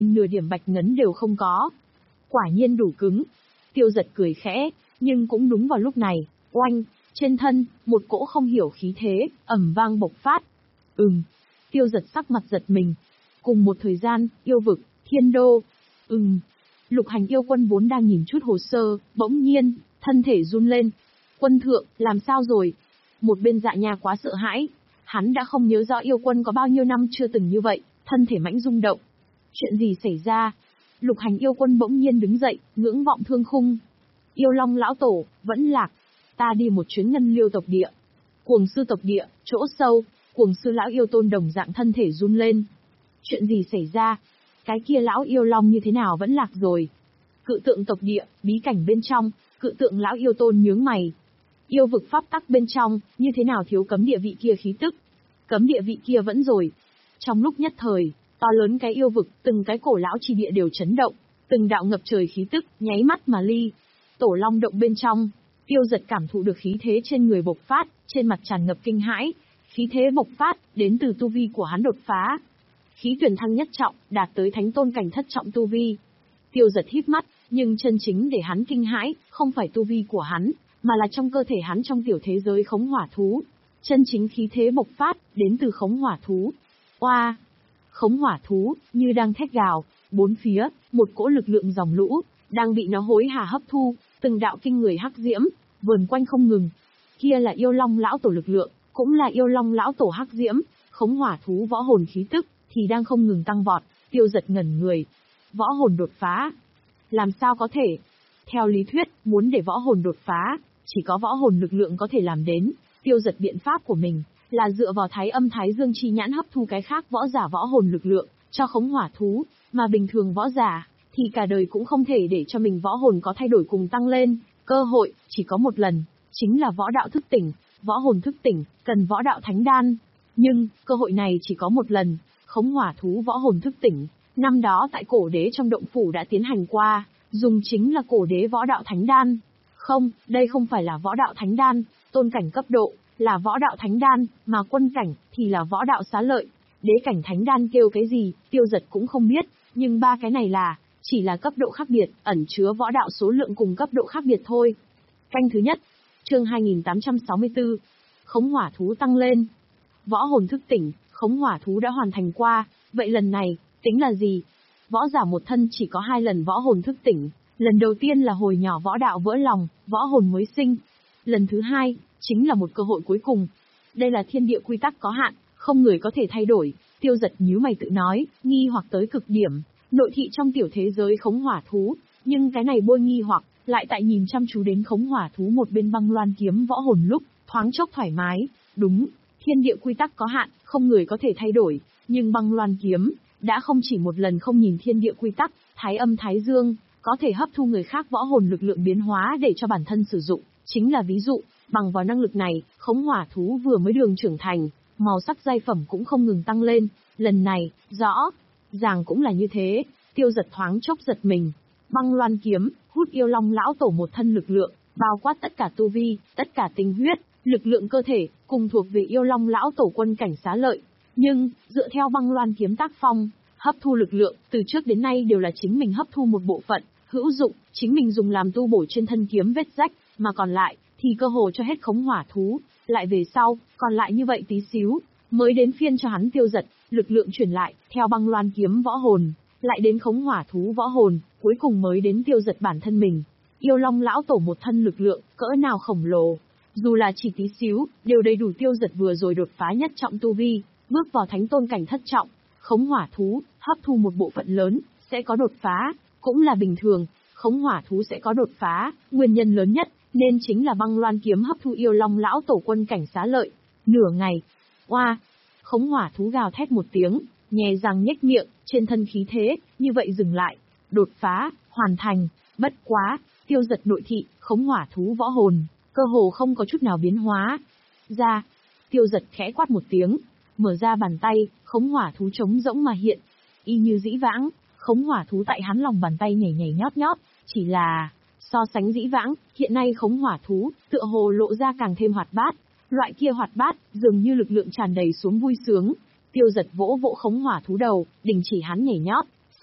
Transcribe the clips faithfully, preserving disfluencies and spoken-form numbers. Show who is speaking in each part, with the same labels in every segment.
Speaker 1: nửa điểm bạch ngấn đều không có. Quả nhiên đủ cứng. Tiêu Dật cười khẽ, nhưng cũng đúng vào lúc này, oanh, trên thân, một cỗ không hiểu khí thế, ầm vang bộc phát. Ừm, Tiêu Dật sắc mặt giật mình. Cùng một thời gian, yêu vực, thiên đô. Ừm, Lục Hành yêu quân vốn đang nhìn chút hồ sơ, bỗng nhiên, thân thể run lên. Quân thượng, làm sao rồi? Một bên Dạ Nha quá sợ hãi. Hắn đã không nhớ rõ yêu quân có bao nhiêu năm chưa từng như vậy, thân thể mãnh rung động. Chuyện gì xảy ra? Lục Hành yêu quân bỗng nhiên đứng dậy, ngưỡng vọng thương khung. Yêu Long lão tổ, vẫn lạc. Ta đi một chuyến ngân liêu tộc địa. Cuồng sư tộc địa, chỗ sâu, cuồng sư lão yêu tôn đồng dạng thân thể run lên. Chuyện gì xảy ra? Cái kia lão yêu long như thế nào vẫn lạc rồi? Cự tượng tộc địa, bí cảnh bên trong, cự tượng lão yêu tôn nhướng mày. Yêu vực pháp tắc bên trong, như thế nào thiếu cấm địa vị kia khí tức? Cấm địa vị kia vẫn rồi. Trong lúc nhất thời, to lớn cái yêu vực, từng cái cổ lão chi địa đều chấn động, từng đạo ngập trời khí tức, nháy mắt mà ly. Tổ long động bên trong, Tiêu Dật cảm thụ được khí thế trên người bộc phát, trên mặt tràn ngập kinh hãi. Khí thế bộc phát, đến từ tu vi của hắn đột phá. Khí tuyển thăng nhất trọng, đạt tới thánh tôn cảnh thất trọng tu vi. Tiêu Dật híp mắt, nhưng chân chính để hắn kinh hãi, không phải tu vi của hắn, mà là trong cơ thể hắn trong tiểu thế giới khống hỏa thú. Chân chính khí thế bộc phát, đến từ khống hỏa thú. Oa! Khống hỏa thú, như đang thét gào, bốn phía, một cỗ lực lượng dòng lũ, đang bị nó hối hả hấp thu, từng đạo kinh người hắc diễm, vờn quanh không ngừng. Kia là yêu long lão tổ lực lượng, cũng là yêu long lão tổ hắc diễm, khống hỏa thú võ hồn khí tức, thì đang không ngừng tăng vọt. Tiêu Dật ngẩn người. Võ hồn đột phá. Làm sao có thể? Theo lý thuyết, muốn để võ hồn đột phá, chỉ có võ hồn lực lượng có thể làm đến. Tiêu Dật biện pháp của mình, là dựa vào thái âm thái dương chi nhãn hấp thu cái khác võ giả võ hồn lực lượng, cho khống hỏa thú, mà bình thường võ giả, thì cả đời cũng không thể để cho mình võ hồn có thay đổi cùng tăng lên. Cơ hội, chỉ có một lần, chính là võ đạo thức tỉnh, võ hồn thức tỉnh, cần võ đạo thánh đan. Nhưng, cơ hội này chỉ có một lần, khống hỏa thú võ hồn thức tỉnh, năm đó tại cổ đế trong động phủ đã tiến hành qua, dùng chính là cổ đế võ đạo thánh đan. Không, đây không phải là võ đạo thánh đan, tôn cảnh cấp độ, là võ đạo thánh đan, mà quân cảnh, thì là võ đạo xá lợi. Đế cảnh thánh đan kêu cái gì, Tiêu Dật cũng không biết, nhưng ba cái này là, chỉ là cấp độ khác biệt, ẩn chứa võ đạo số lượng cùng cấp độ khác biệt thôi. Canh thứ nhất, chương hai nghìn tám trăm sáu mươi tư, khống hỏa thú tăng lên. Võ hồn thức tỉnh, khống hỏa thú đã hoàn thành qua, vậy lần này, tính là gì? Võ giả một thân chỉ có hai lần võ hồn thức tỉnh, lần đầu tiên là hồi nhỏ võ đạo vỡ lòng, võ hồn mới sinh. Lần thứ hai, chính là một cơ hội cuối cùng. Đây là thiên địa quy tắc có hạn, không người có thể thay đổi. Tiêu Dật nhíu mày tự nói, nghi hoặc tới cực điểm, nội thị trong tiểu thế giới khống hỏa thú, nhưng cái này bôi nghi hoặc, lại tại nhìn chăm chú đến khống hỏa thú một bên băng loan kiếm võ hồn lúc, thoáng chốc thoải mái, đúng, thiên địa quy tắc có hạn, không người có thể thay đổi, nhưng băng loan kiếm, đã không chỉ một lần không nhìn thiên địa quy tắc, thái âm thái dương, có thể hấp thu người khác võ hồn lực lượng biến hóa để cho bản thân sử dụng, chính là ví dụ, bằng vào năng lực này, khống hỏa thú vừa mới đường trưởng thành, màu sắc giai phẩm cũng không ngừng tăng lên, lần này, rõ, ràng cũng là như thế. Tiêu Dật thoáng chốc giật mình. Băng loan kiếm, hút yêu long lão tổ một thân lực lượng, bao quát tất cả tu vi, tất cả tinh huyết, lực lượng cơ thể, cùng thuộc về yêu long lão tổ quân cảnh xá lợi. Nhưng, dựa theo băng loan kiếm tác phong, hấp thu lực lượng, từ trước đến nay đều là chính mình hấp thu một bộ phận, hữu dụng, chính mình dùng làm tu bổ trên thân kiếm vết rách, mà còn lại, thì cơ hồ cho hết khống hỏa thú, lại về sau, còn lại như vậy tí xíu, mới đến phiên cho hắn Tiêu Dật, lực lượng chuyển lại, theo băng loan kiếm võ hồn, lại đến khống hỏa thú võ hồn, cuối cùng mới đến Tiêu Dật bản thân mình. Yêu long lão tổ một thân lực lượng, cỡ nào khổng lồ, dù là chỉ tí xíu, đều đầy đủ Tiêu Dật vừa rồi đột phá nhất trọng tu vi, bước vào thánh tôn cảnh thất trọng. Khống hỏa thú, hấp thu một bộ phận lớn, sẽ có đột phá, cũng là bình thường, khống hỏa thú sẽ có đột phá, nguyên nhân lớn nhất, nên chính là băng loan kiếm hấp thu yêu long lão tổ quân cảnh xá lợi. Nửa ngày, oa, khống hỏa thú gào thét một tiếng, nhè răng nhếch miệng, trên thân khí thế, như vậy dừng lại, đột phá, hoàn thành, bất quá, Tiêu Dật nội thị, khống hỏa thú võ hồn, cơ hồ không có chút nào biến hóa. Ra, Tiêu Dật khẽ quát một tiếng, mở ra bàn tay, khống hỏa thú trống rỗng mà hiện, y như dĩ vãng, khống hỏa thú tại hắn lòng bàn tay nhảy nhảy nhót nhót, chỉ là, so sánh dĩ vãng, hiện nay khống hỏa thú, tựa hồ lộ ra càng thêm hoạt bát, loại kia hoạt bát, dường như lực lượng tràn đầy xuống vui sướng. Tiêu Dật vỗ vỗ khống hỏa thú đầu, đình chỉ hắn nhảy nhót,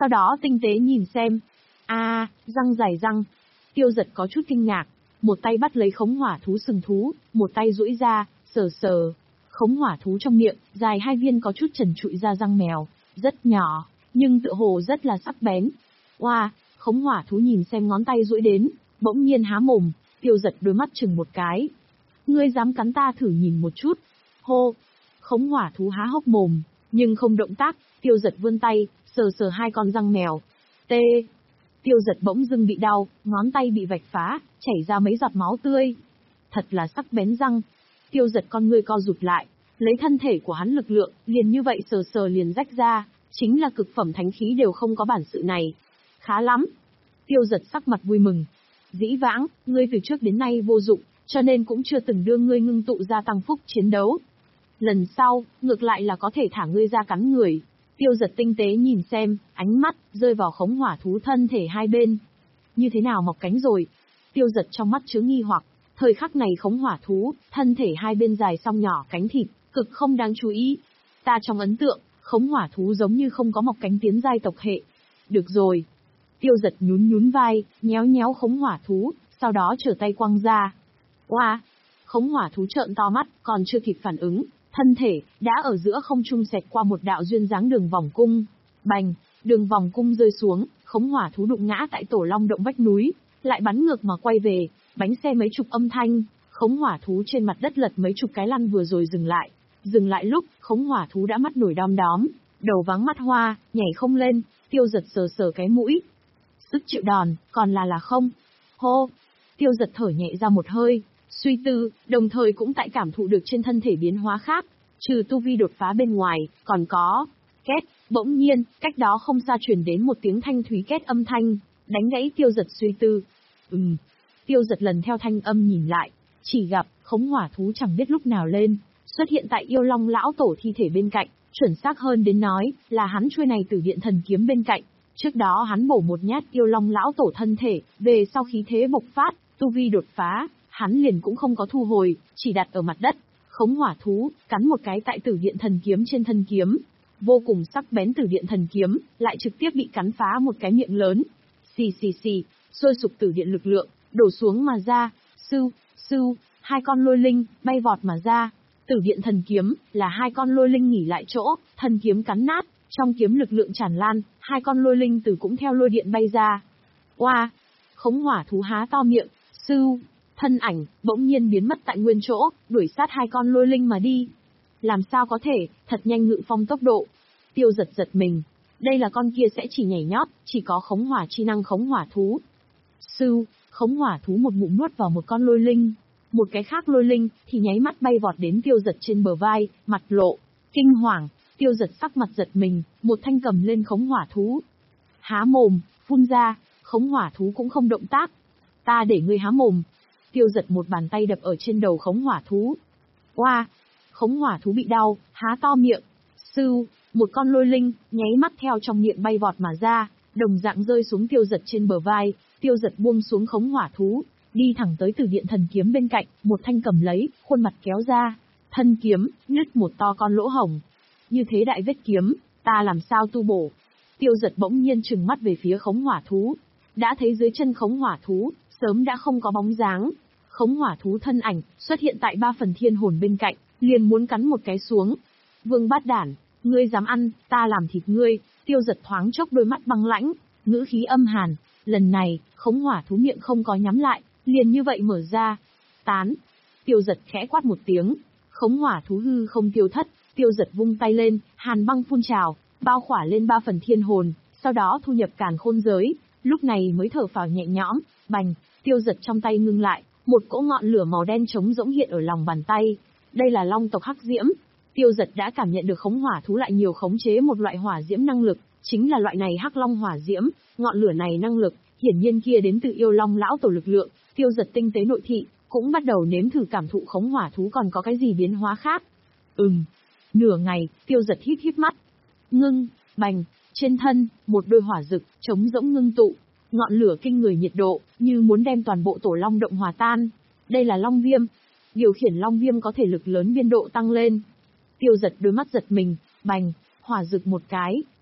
Speaker 1: sau đó tinh tế nhìn xem. A, à, răng dài răng. Tiêu Giật có chút kinh ngạc, một tay bắt lấy khống hỏa thú sừng thú, một tay duỗi ra, sờ sờ. Khống hỏa thú trong miệng, dài hai viên có chút trần trụi ra răng mèo, rất nhỏ, nhưng tựa hồ rất là sắc bén. Oa, wow, khống hỏa thú nhìn xem ngón tay duỗi đến, bỗng nhiên há mồm, Tiêu Giật đôi mắt chừng một cái. Ngươi dám cắn ta thử nhìn một chút. Hô, khống hỏa thú há hốc mồm, nhưng không động tác, Tiêu Giật vươn tay, sờ sờ hai con răng mèo. Tê. Tiêu Giật bỗng dưng bị đau, ngón tay bị vạch phá, chảy ra mấy giọt máu tươi. Thật là sắc bén răng. Tiêu Giật con ngươi co rụt lại, lấy thân thể của hắn lực lượng, liền như vậy sờ sờ liền rách ra, chính là cực phẩm thánh khí đều không có bản sự này. Khá lắm. Tiêu Giật sắc mặt vui mừng. Dĩ vãng, ngươi từ trước đến nay vô dụng, cho nên cũng chưa từng đưa ngươi ngưng tụ ra tăng phúc chiến đấu. Lần sau, ngược lại là có thể thả ngươi ra cắn người. Tiêu Giật tinh tế nhìn xem, ánh mắt rơi vào khống hỏa thú thân thể hai bên. Như thế nào mọc cánh rồi? Tiêu Giật trong mắt chứa nghi hoặc, thời khắc này khống hỏa thú, thân thể hai bên dài song nhỏ cánh thịt, cực không đáng chú ý. Ta trong ấn tượng, khống hỏa thú giống như không có mọc cánh tiến giai tộc hệ. Được rồi. Tiêu Giật nhún nhún vai, nhéo nhéo khống hỏa thú, sau đó trở tay quăng ra. Oa! Wow. Khống hỏa thú trợn to mắt, còn chưa kịp phản ứng, thân thể đã ở giữa không trung xẹt qua một đạo duyên dáng đường vòng cung. Bành! Đường vòng cung rơi xuống, khống hỏa thú đụng ngã tại tổ long động vách núi, lại bắn ngược mà quay về, bánh xe mấy chục âm thanh, khống hỏa thú trên mặt đất lật mấy chục cái lăn vừa rồi dừng lại. Dừng lại lúc, khống hỏa thú đã mắt nổi đom đóm, đầu váng mắt hoa, nhảy không lên, Tiêu Giật sờ sờ cái mũi. Sức chịu đòn, còn là là không. Hô! Tiêu Giật thở nhẹ ra một hơi, suy tư, đồng thời cũng tại cảm thụ được trên thân thể biến hóa khác, trừ tu vi đột phá bên ngoài, còn có... Két, bỗng nhiên, cách đó không xa truyền đến một tiếng thanh thúy két âm thanh, đánh gãy Tiêu Giật suy tư. Ừm. Tiêu Giật lần theo thanh âm nhìn lại, chỉ gặp, khống hỏa thú chẳng biết lúc nào lên, xuất hiện tại yêu long lão tổ thi thể bên cạnh, chuẩn xác hơn đến nói, là hắn chuôi này Tử Điện Thần Kiếm bên cạnh. Trước đó hắn bổ một nhát yêu long lão tổ thân thể, về sau khí thế bộc phát, tu vi đột phá, hắn liền cũng không có thu hồi, chỉ đặt ở mặt đất. Khống hỏa thú, cắn một cái tại Tử Điện Thần Kiếm trên thân kiếm. Vô cùng sắc bén Tử Điện Thần Kiếm, lại trực tiếp bị cắn phá một cái miệng lớn. Xì xì xì, sôi sục tử điện lực lượng, đổ xuống mà ra, sưu, sưu, hai con lôi linh, bay vọt mà ra. Tử Điện Thần Kiếm, là hai con lôi linh nghỉ lại chỗ, thần kiếm cắn nát, trong kiếm lực lượng tràn lan, hai con lôi linh từ cũng theo lôi điện bay ra. Oa! Wow. Khống hỏa thú há to miệng, sưu, thân ảnh, bỗng nhiên biến mất tại nguyên chỗ, đuổi sát hai con lôi linh mà đi. Làm sao có thể, thật nhanh ngự phong tốc độ. Tiêu Giật giật mình. Đây là con kia sẽ chỉ nhảy nhót, chỉ có khống hỏa chi năng khống hỏa thú. Sưu, khống hỏa thú một ngụm nuốt vào một con lôi linh. Một cái khác lôi linh, thì nháy mắt bay vọt đến Tiêu Giật trên bờ vai, mặt lộ, kinh hoàng. Tiêu Giật sắc mặt giật mình, một thanh cầm lên khống hỏa thú. Há mồm, phun ra, khống hỏa thú cũng không động tác. Ta để ngươi há mồm. Tiêu Giật một bàn tay đập ở trên đầu khống hỏa thú. Oa! Wow. Khống hỏa thú bị đau, há to miệng. Sưu, một con lôi linh, nháy mắt theo trong miệng bay vọt mà ra, đồng dạng rơi xuống Tiêu Giật trên bờ vai. Tiêu Giật buông xuống khống hỏa thú, đi thẳng tới Tử Điện Thần Kiếm bên cạnh, một thanh cầm lấy, khuôn mặt kéo ra. Thân kiếm, nứt một to con lỗ hổng. Như thế đại vết kiếm, ta làm sao tu bổ? Tiêu Giật bỗng nhiên trừng mắt về phía khống hỏa thú. Đã thấy dưới chân khống hỏa thú, sớm đã không có bóng dáng. Khống hỏa thú thân ảnh, xuất hiện tại ba phần thiên hồn bên cạnh, liền muốn cắn một cái xuống. Vương bát đản, ngươi dám ăn, ta làm thịt ngươi. Tiêu Giật thoáng chốc đôi mắt băng lãnh, ngữ khí âm hàn. Lần này, khống hỏa thú miệng không có nhắm lại, liền như vậy mở ra. Tán. Tiêu Giật khẽ quát một tiếng. Khống hỏa thú hư không tiêu thất. Tiêu Giật vung tay lên, hàn băng phun trào, bao khỏa lên ba phần thiên hồn, sau đó thu nhập càn khôn giới, lúc này mới thở phào nhẹ nhõm. Bành, Tiêu Giật trong tay ngưng lại, một cỗ ngọn lửa màu đen trống rỗng hiện ở lòng bàn tay. Đây là long tộc hắc diễm. Tiêu Giật đã cảm nhận được khống hỏa thú lại nhiều khống chế một loại hỏa diễm năng lực, chính là loại này hắc long hỏa diễm. Ngọn lửa này năng lực, hiển nhiên kia đến từ yêu long lão tổ lực lượng. Tiêu Giật tinh tế nội thị, cũng bắt đầu nếm thử cảm thụ khống hỏa thú còn có cái gì biến hóa khác. Ừm. Nửa ngày, Tiêu Giật híp híp mắt. Ngưng, bành, trên thân, một đôi hỏa rực, trống rỗng ngưng tụ. Ngọn lửa kinh người nhiệt độ, như muốn đem toàn bộ tổ long động hòa tan. Đây là long viêm. Điều khiển long viêm có thể lực lớn biên độ tăng lên. Tiêu Giật đôi mắt giật mình, bành, hỏa rực một cái.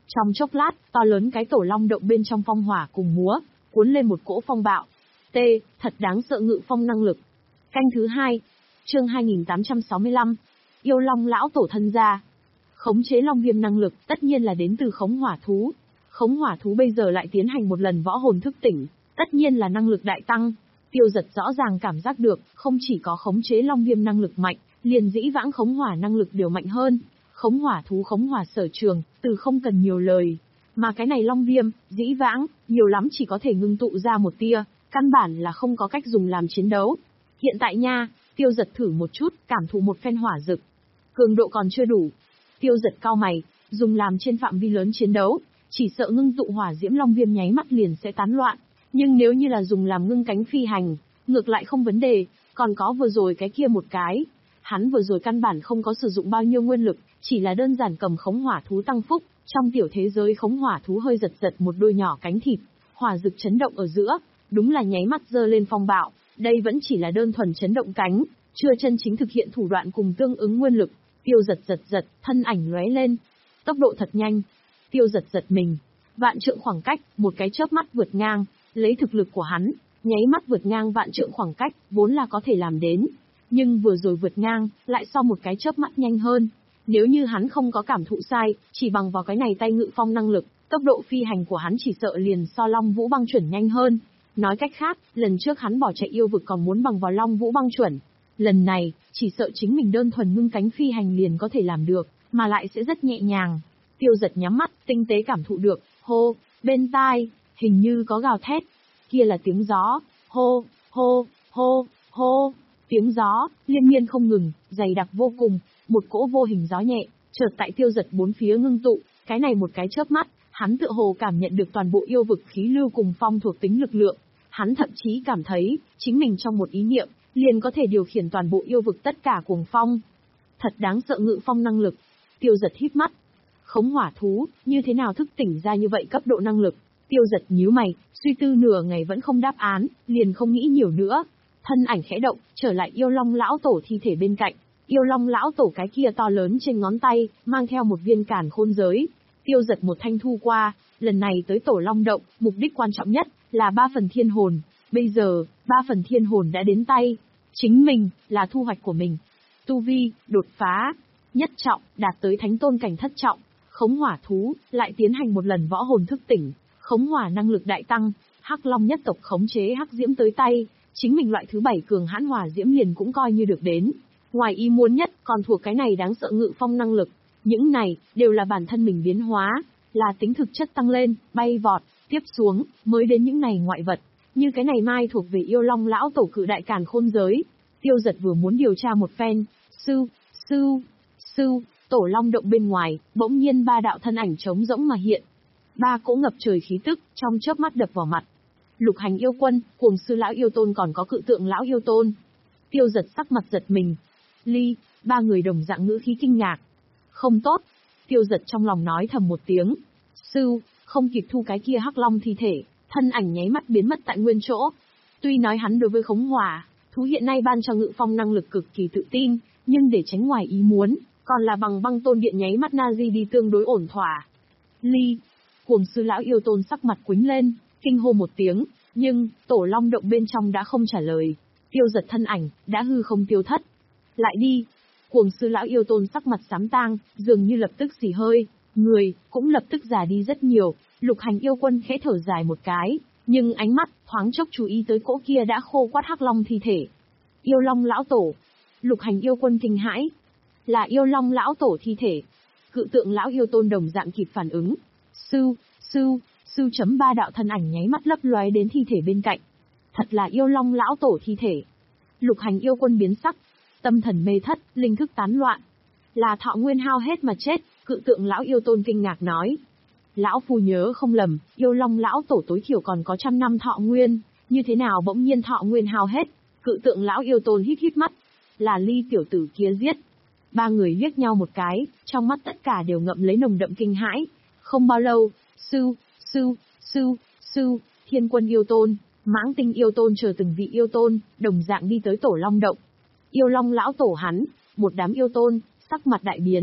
Speaker 1: Trong chốc lát, to lớn cái tổ long động bên trong phong hỏa cùng múa, cuốn lên một cỗ phong bạo. T, thật đáng sợ ngự phong năng lực. Canh thứ hai, chương hai nghìn tám trăm sáu mươi lăm, yêu long lão tổ thân gia. Khống chế long viêm năng lực tất nhiên là đến từ khống hỏa thú. Khống hỏa thú bây giờ lại tiến hành một lần võ hồn thức tỉnh, tất nhiên là năng lực đại tăng. Tiêu Giật rõ ràng cảm giác được, không chỉ có khống chế long viêm năng lực mạnh, liền dĩ vãng khống hỏa năng lực đều mạnh hơn. Khống hỏa thú khống hỏa sở trường, từ không cần nhiều lời. Mà cái này long viêm, dĩ vãng, nhiều lắm chỉ có thể ngưng tụ ra một tia, căn bản là không có cách dùng làm chiến đấu. Hiện tại nha, Tiêu Giật thử một chút, cảm thụ một phen hỏa rực. Cường độ còn chưa đủ. Tiêu Giật cau mày, dùng làm trên phạm vi lớn chiến đấu, chỉ sợ ngưng tụ hỏa diễm long viêm nháy mắt liền sẽ tán loạn. Nhưng nếu như là dùng làm ngưng cánh phi hành, ngược lại không vấn đề, còn có vừa rồi cái kia một cái. Hắn vừa rồi căn bản không có sử dụng bao nhiêu nguyên lực, chỉ là đơn giản cầm khống hỏa thú tăng phúc, trong tiểu thế giới khống hỏa thú hơi giật giật một đôi nhỏ cánh thịt, hỏa rực chấn động ở giữa, đúng là nháy mắt giơ lên phong bạo, đây vẫn chỉ là đơn thuần chấn động cánh, chưa chân chính thực hiện thủ đoạn cùng tương ứng nguyên lực. Tiêu Giật giật giật, thân ảnh lóe lên, tốc độ thật nhanh. Tiêu Giật giật mình, vạn trượng khoảng cách, một cái chớp mắt vượt ngang, lấy thực lực của hắn, nháy mắt vượt ngang vạn trượng khoảng cách, vốn là có thể làm đến. Nhưng vừa rồi vượt ngang, lại sau một cái chớp mắt nhanh hơn. Nếu như hắn không có cảm thụ sai, chỉ bằng vào cái này tay ngự phong năng lực, tốc độ phi hành của hắn chỉ sợ liền so Long Vũ Băng Chuẩn nhanh hơn. Nói cách khác, lần trước hắn bỏ chạy yêu vực còn muốn bằng vào Long Vũ Băng Chuẩn. Lần này, chỉ sợ chính mình đơn thuần ngưng cánh phi hành liền có thể làm được, mà lại sẽ rất nhẹ nhàng. Tiêu Giật nhắm mắt, tinh tế cảm thụ được, hô, bên tai, hình như có gào thét. Kia là tiếng gió, hô, hô, hô, hô. Tiếng gió, liên miên không ngừng, dày đặc vô cùng, một cỗ vô hình gió nhẹ, chợt tại Tiêu Giật bốn phía ngưng tụ, cái này một cái chớp mắt, hắn tựa hồ cảm nhận được toàn bộ yêu vực khí lưu cùng phong thuộc tính lực lượng. Hắn thậm chí cảm thấy, chính mình trong một ý niệm, liền có thể điều khiển toàn bộ yêu vực tất cả cuồng phong. Thật đáng sợ ngự phong năng lực. Tiêu Giật híp mắt. Khống hỏa thú, như thế nào thức tỉnh ra như vậy cấp độ năng lực? Tiêu Giật nhíu mày, suy tư nửa ngày vẫn không đáp án, liền không nghĩ nhiều nữa. Thân ảnh khẽ động, trở lại yêu long lão tổ thi thể bên cạnh. Yêu long lão tổ cái kia to lớn trên ngón tay, mang theo một viên càn khôn giới. Tiêu Giật một thanh thu qua, lần này tới tổ long động, mục đích quan trọng nhất, là ba phần thiên hồn. Bây giờ, ba phần thiên hồn đã đến tay. Chính mình, là thu hoạch của mình. Tu vi, đột phá, nhất trọng, đạt tới thánh tôn cảnh thất trọng. Khống hỏa thú, lại tiến hành một lần võ hồn thức tỉnh. Khống hỏa năng lực đại tăng, Hắc Long nhất tộc khống chế hắc diễm tới tay. Chính mình loại thứ bảy cường hãn hỏa diễm liền cũng coi như được đến. Ngoài ý muốn nhất, còn thuộc cái này đáng sợ ngự phong năng lực. Những này, đều là bản thân mình biến hóa, là tính thực chất tăng lên, bay vọt, tiếp xuống, mới đến những này ngoại vật. Như cái này mai thuộc về yêu long lão tổ cự đại càn khôn giới. Tiêu Giật vừa muốn điều tra một phen, sư, sư, sư, tổ long động bên ngoài, bỗng nhiên ba đạo thân ảnh trống rỗng mà hiện. Ba cỗ ngập trời khí tức, trong chớp mắt đập vào mặt. Lục Hành yêu quân, Cuồng Sư lão yêu tôn còn có Cự Tượng lão yêu tôn. Tiêu Giật sắc mặt giật mình. Ly, ba người đồng dạng ngữ khí kinh ngạc. Không tốt. Tiêu Giật trong lòng nói thầm một tiếng. Sư, không kịp thu cái kia hắc long thi thể, thân ảnh nháy mắt biến mất tại nguyên chỗ. Tuy nói hắn đối với khống hỏa thú hiện nay ban cho ngự phong năng lực cực kỳ tự tin, nhưng để tránh ngoài ý muốn, còn là bằng băng tôn điện nháy mắt Nazi đi tương đối ổn thỏa. Ly, Cuồng Sư lão yêu tôn sắc mặt quĩnh lên, kinh hô một tiếng, nhưng tổ long động bên trong đã không trả lời. Tiêu Giật thân ảnh đã hư không tiêu thất. Lại đi. Cuồng Sư lão yêu tôn sắc mặt xám tang, dường như lập tức xì hơi, người cũng lập tức già đi rất nhiều. Lục Hành yêu quân khẽ thở dài một cái, nhưng ánh mắt thoáng chốc chú ý tới cỗ kia đã khô quắt hắc long thi thể. Yêu long lão tổ. Lục Hành yêu quân kinh hãi. Là yêu long lão tổ thi thể. Cự Tượng lão yêu tôn đồng dạng kịp phản ứng. Sư, sư, sư chấm ba đạo thân ảnh nháy mắt lấp lóe đến thi thể bên cạnh. Thật là yêu long lão tổ thi thể. Lục Hành yêu quân biến sắc, tâm thần mê thất, linh thức tán loạn. Là thọ nguyên hao hết mà chết. Cự Tượng lão yêu tôn kinh ngạc nói. Lão phu nhớ không lầm, yêu long lão tổ tối thiểu còn có trăm năm thọ nguyên, như thế nào bỗng nhiên thọ nguyên hao hết? Cự Tượng lão yêu tôn hít hít mắt. Là Ly tiểu tử kia giết. Ba người liếc nhau một cái, trong mắt tất cả đều ngậm lấy nồng đậm kinh hãi. Không bao lâu, sư, sư, sư, sư, Thiên Quân yêu tôn, Mãng Tinh yêu tôn chờ từng vị yêu tôn, đồng dạng đi tới tổ long động. Yêu long lão tổ hắn, một đám yêu tôn, sắc mặt đại biến.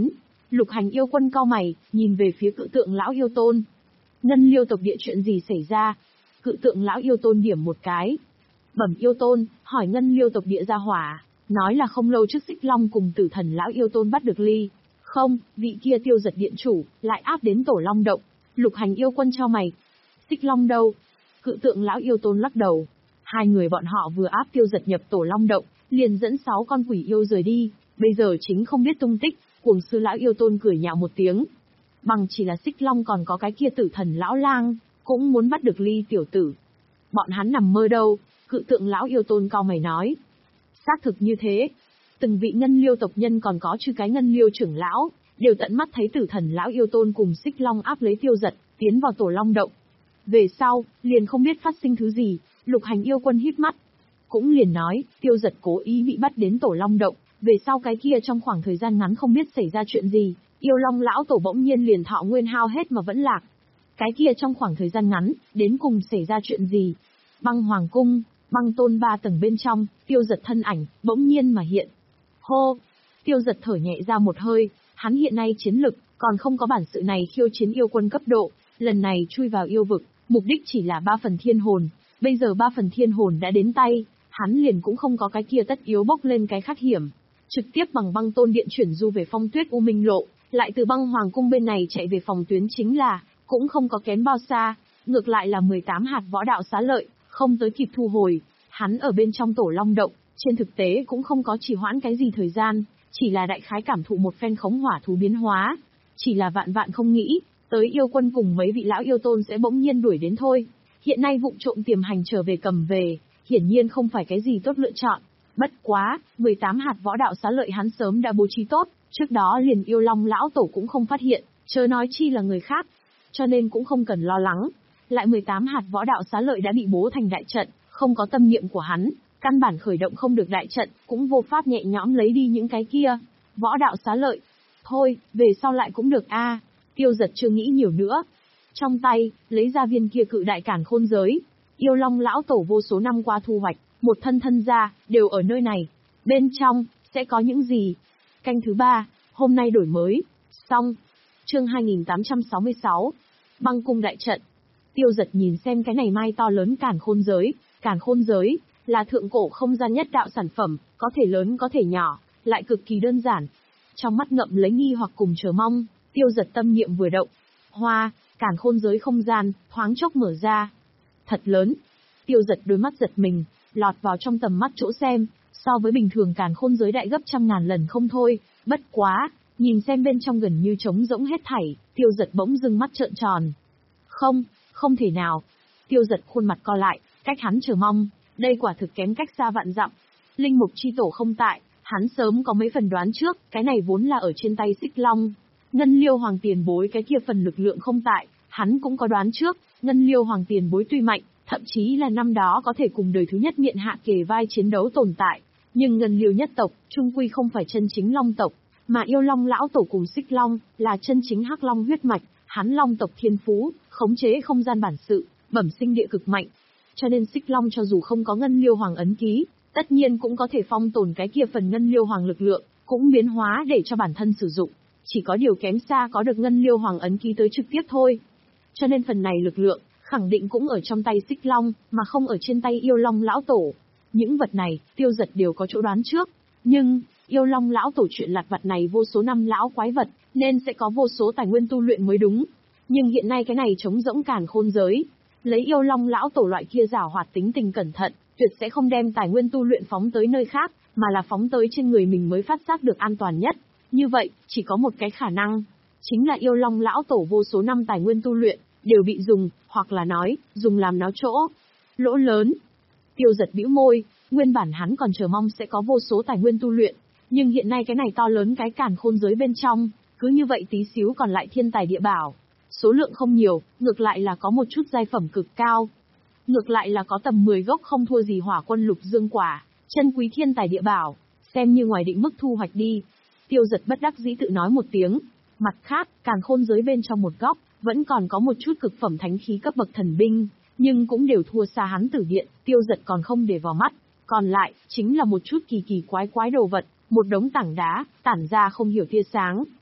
Speaker 1: Lục Hành yêu quân cau mày, nhìn về phía Cự Tượng lão yêu tôn. Ngân Liêu tộc địa chuyện gì xảy ra? Cự Tượng lão yêu tôn điểm một cái. Bẩm yêu tôn, hỏi Ngân Liêu tộc địa gia hỏa, nói là không lâu trước Xích Long cùng Tử Thần lão yêu tôn bắt được ly. Không, vị kia Tiêu Giật điện chủ, lại áp đến Tổ Long động. Lục Hành yêu quân chau mày. Xích Long đâu? Cự Tượng lão yêu tôn lắc đầu. Hai người bọn họ vừa áp Tiêu Giật nhập Tổ Long động, liền dẫn sáu con quỷ yêu rời đi, bây giờ chính không biết tung tích. Cuồng sư lão yêu tôn cười nhạo một tiếng. Bằng chỉ là Xích Long còn có cái kia Tử Thần lão lang, cũng muốn bắt được ly tiểu tử. Bọn hắn nằm mơ đâu? Cự Tượng lão yêu tôn cau mày nói. Xác thực như thế. Từng vị Ngân Liêu tộc nhân còn có chư cái Ngân Liêu trưởng lão, đều tận mắt thấy Tử Thần lão yêu tôn cùng Xích Long áp lấy Tiêu Giật, tiến vào Tổ Long động. Về sau, liền không biết phát sinh thứ gì. Lục Hành yêu quân híp mắt. Cũng liền nói, Tiêu Giật cố ý bị bắt đến Tổ Long động, về sau cái kia trong khoảng thời gian ngắn không biết xảy ra chuyện gì, yêu long lão tổ bỗng nhiên liền thọ nguyên hao hết mà vẫn lạc. Cái kia trong khoảng thời gian ngắn, đến cùng xảy ra chuyện gì? Băng Hoàng cung, băng tôn ba tầng bên trong, Tiêu Giật thân ảnh, bỗng nhiên mà hiện. Hô! Tiêu Giật thở nhẹ ra một hơi, hắn hiện nay chiến lực, còn không có bản sự này khiêu chiến yêu quân cấp độ, lần này chui vào yêu vực, mục đích chỉ là ba phần thiên hồn, bây giờ ba phần thiên hồn đã đến tay, hắn liền cũng không có cái kia tất yếu bốc lên cái khác hiểm. Trực tiếp bằng băng tôn điện chuyển du về phong tuyết U Minh lộ, lại từ băng hoàng cung bên này chạy về phòng tuyến chính là, cũng không có kém bao xa, ngược lại là mười tám hạt võ đạo xá lợi, không tới kịp thu hồi, hắn ở bên trong Tổ Long động, trên thực tế cũng không có trì hoãn cái gì thời gian, chỉ là đại khái cảm thụ một phen khống hỏa thú biến hóa, chỉ là vạn vạn không nghĩ, tới yêu quân cùng mấy vị lão yêu tôn sẽ bỗng nhiên đuổi đến thôi, hiện nay vụng trộm tiềm hành trở về cầm về, hiển nhiên không phải cái gì tốt lựa chọn. Bất quá, mười tám hạt võ đạo xá lợi hắn sớm đã bố trí tốt, trước đó liền yêu long lão tổ cũng không phát hiện, chớ nói chi là người khác, cho nên cũng không cần lo lắng. Lại mười tám hạt võ đạo xá lợi đã bị bố thành đại trận, không có tâm niệm của hắn, căn bản khởi động không được đại trận, cũng vô pháp nhẹ nhõm lấy đi những cái kia. Võ đạo xá lợi. Thôi, về sau lại cũng được a. À, Tiêu Giật chưa nghĩ nhiều nữa. Trong tay, lấy ra viên kia cự đại cản khôn giới. Yêu long lão tổ vô số năm qua thu hoạch, một thân thân ra, đều ở nơi này. Bên trong, sẽ có những gì? Canh thứ ba, hôm nay đổi mới. Xong. Chương hai nghìn tám trăm sáu mươi sáu. Băng cung đại trận. Tiêu Giật nhìn xem cái này mai to lớn cản khôn giới. Cản khôn giới, là thượng cổ không gian nhất đạo sản phẩm, có thể lớn có thể nhỏ, lại cực kỳ đơn giản. Trong mắt ngậm lấy nghi hoặc cùng chờ mong, Tiêu Giật tâm niệm vừa động. Hoa, cản khôn giới không gian, thoáng chốc mở ra. Thật lớn. Tiêu Giật đôi mắt giật mình, lọt vào trong tầm mắt chỗ xem, so với bình thường càn khôn giới đại gấp trăm ngàn lần không thôi, bất quá, nhìn xem bên trong gần như trống rỗng hết thảy, Tiêu Giật bỗng dưng mắt trợn tròn. Không, không thể nào. Tiêu Giật khuôn mặt co lại, cách hắn chờ mong, đây quả thực kém cách xa vạn dặm. Linh mục chi tổ không tại, hắn sớm có mấy phần đoán trước, cái này vốn là ở trên tay Xích Long. Ngân Liêu Hoàng tiền bối cái kia phần lực lượng không tại, hắn cũng có đoán trước, Ngân Liêu Hoàng tiền bối tuy mạnh, thậm chí là năm đó có thể cùng đời thứ nhất miện hạ kề vai chiến đấu tồn tại, nhưng Ngân Liêu nhất tộc, trung quy không phải chân chính Long tộc, mà yêu Long lão tổ cùng Xích Long, là chân chính Hắc Long huyết mạch, hắn Long tộc thiên phú, khống chế không gian bản sự, bẩm sinh địa cực mạnh. Cho nên Xích Long cho dù không có Ngân Liêu Hoàng ấn ký, tất nhiên cũng có thể phong tồn cái kia phần Ngân Liêu Hoàng lực lượng, cũng biến hóa để cho bản thân sử dụng, chỉ có điều kém xa có được Ngân Liêu Hoàng ấn ký tới trực tiếp thôi. Cho nên phần này lực lượng, khẳng định cũng ở trong tay Xích Long, mà không ở trên tay yêu Long lão tổ. Những vật này, Tiêu Giật đều có chỗ đoán trước. Nhưng, yêu Long lão tổ chuyện lặt vặt này vô số năm lão quái vật, nên sẽ có vô số tài nguyên tu luyện mới đúng. Nhưng hiện nay cái này trống rỗng càn khôn giới. Lấy yêu Long lão tổ loại kia giảo hoạt tính tình cẩn thận, tuyệt sẽ không đem tài nguyên tu luyện phóng tới nơi khác, mà là phóng tới trên người mình mới phát giác được an toàn nhất. Như vậy, chỉ có một cái khả năng. Chính là yêu Long lão tổ vô số năm tài nguyên tu luyện, đều bị dùng, hoặc là nói, dùng làm náo chỗ. Lỗ lớn. Tiêu Giật bĩu môi, nguyên bản hắn còn chờ mong sẽ có vô số tài nguyên tu luyện, nhưng hiện nay cái này to lớn cái càn khôn giới bên trong, cứ như vậy tí xíu còn lại thiên tài địa bảo. Số lượng không nhiều, ngược lại là có một chút giai phẩm cực cao. Ngược lại là có tầm mười gốc không thua gì hỏa quân lục dương quả, chân quý thiên tài địa bảo, xem như ngoài định mức thu hoạch đi. Tiêu Giật bất đắc dĩ tự nói một tiếng. Mặt khác, càn khôn giới bên trong một góc, vẫn còn có một chút cực phẩm thánh khí cấp bậc thần binh, nhưng cũng đều thua xa hắn tử điện, Tiêu Giật còn không để vào mắt. Còn lại, chính là một chút kỳ kỳ quái quái đồ vật, một đống tảng đá, tản ra không hiểu tia sáng.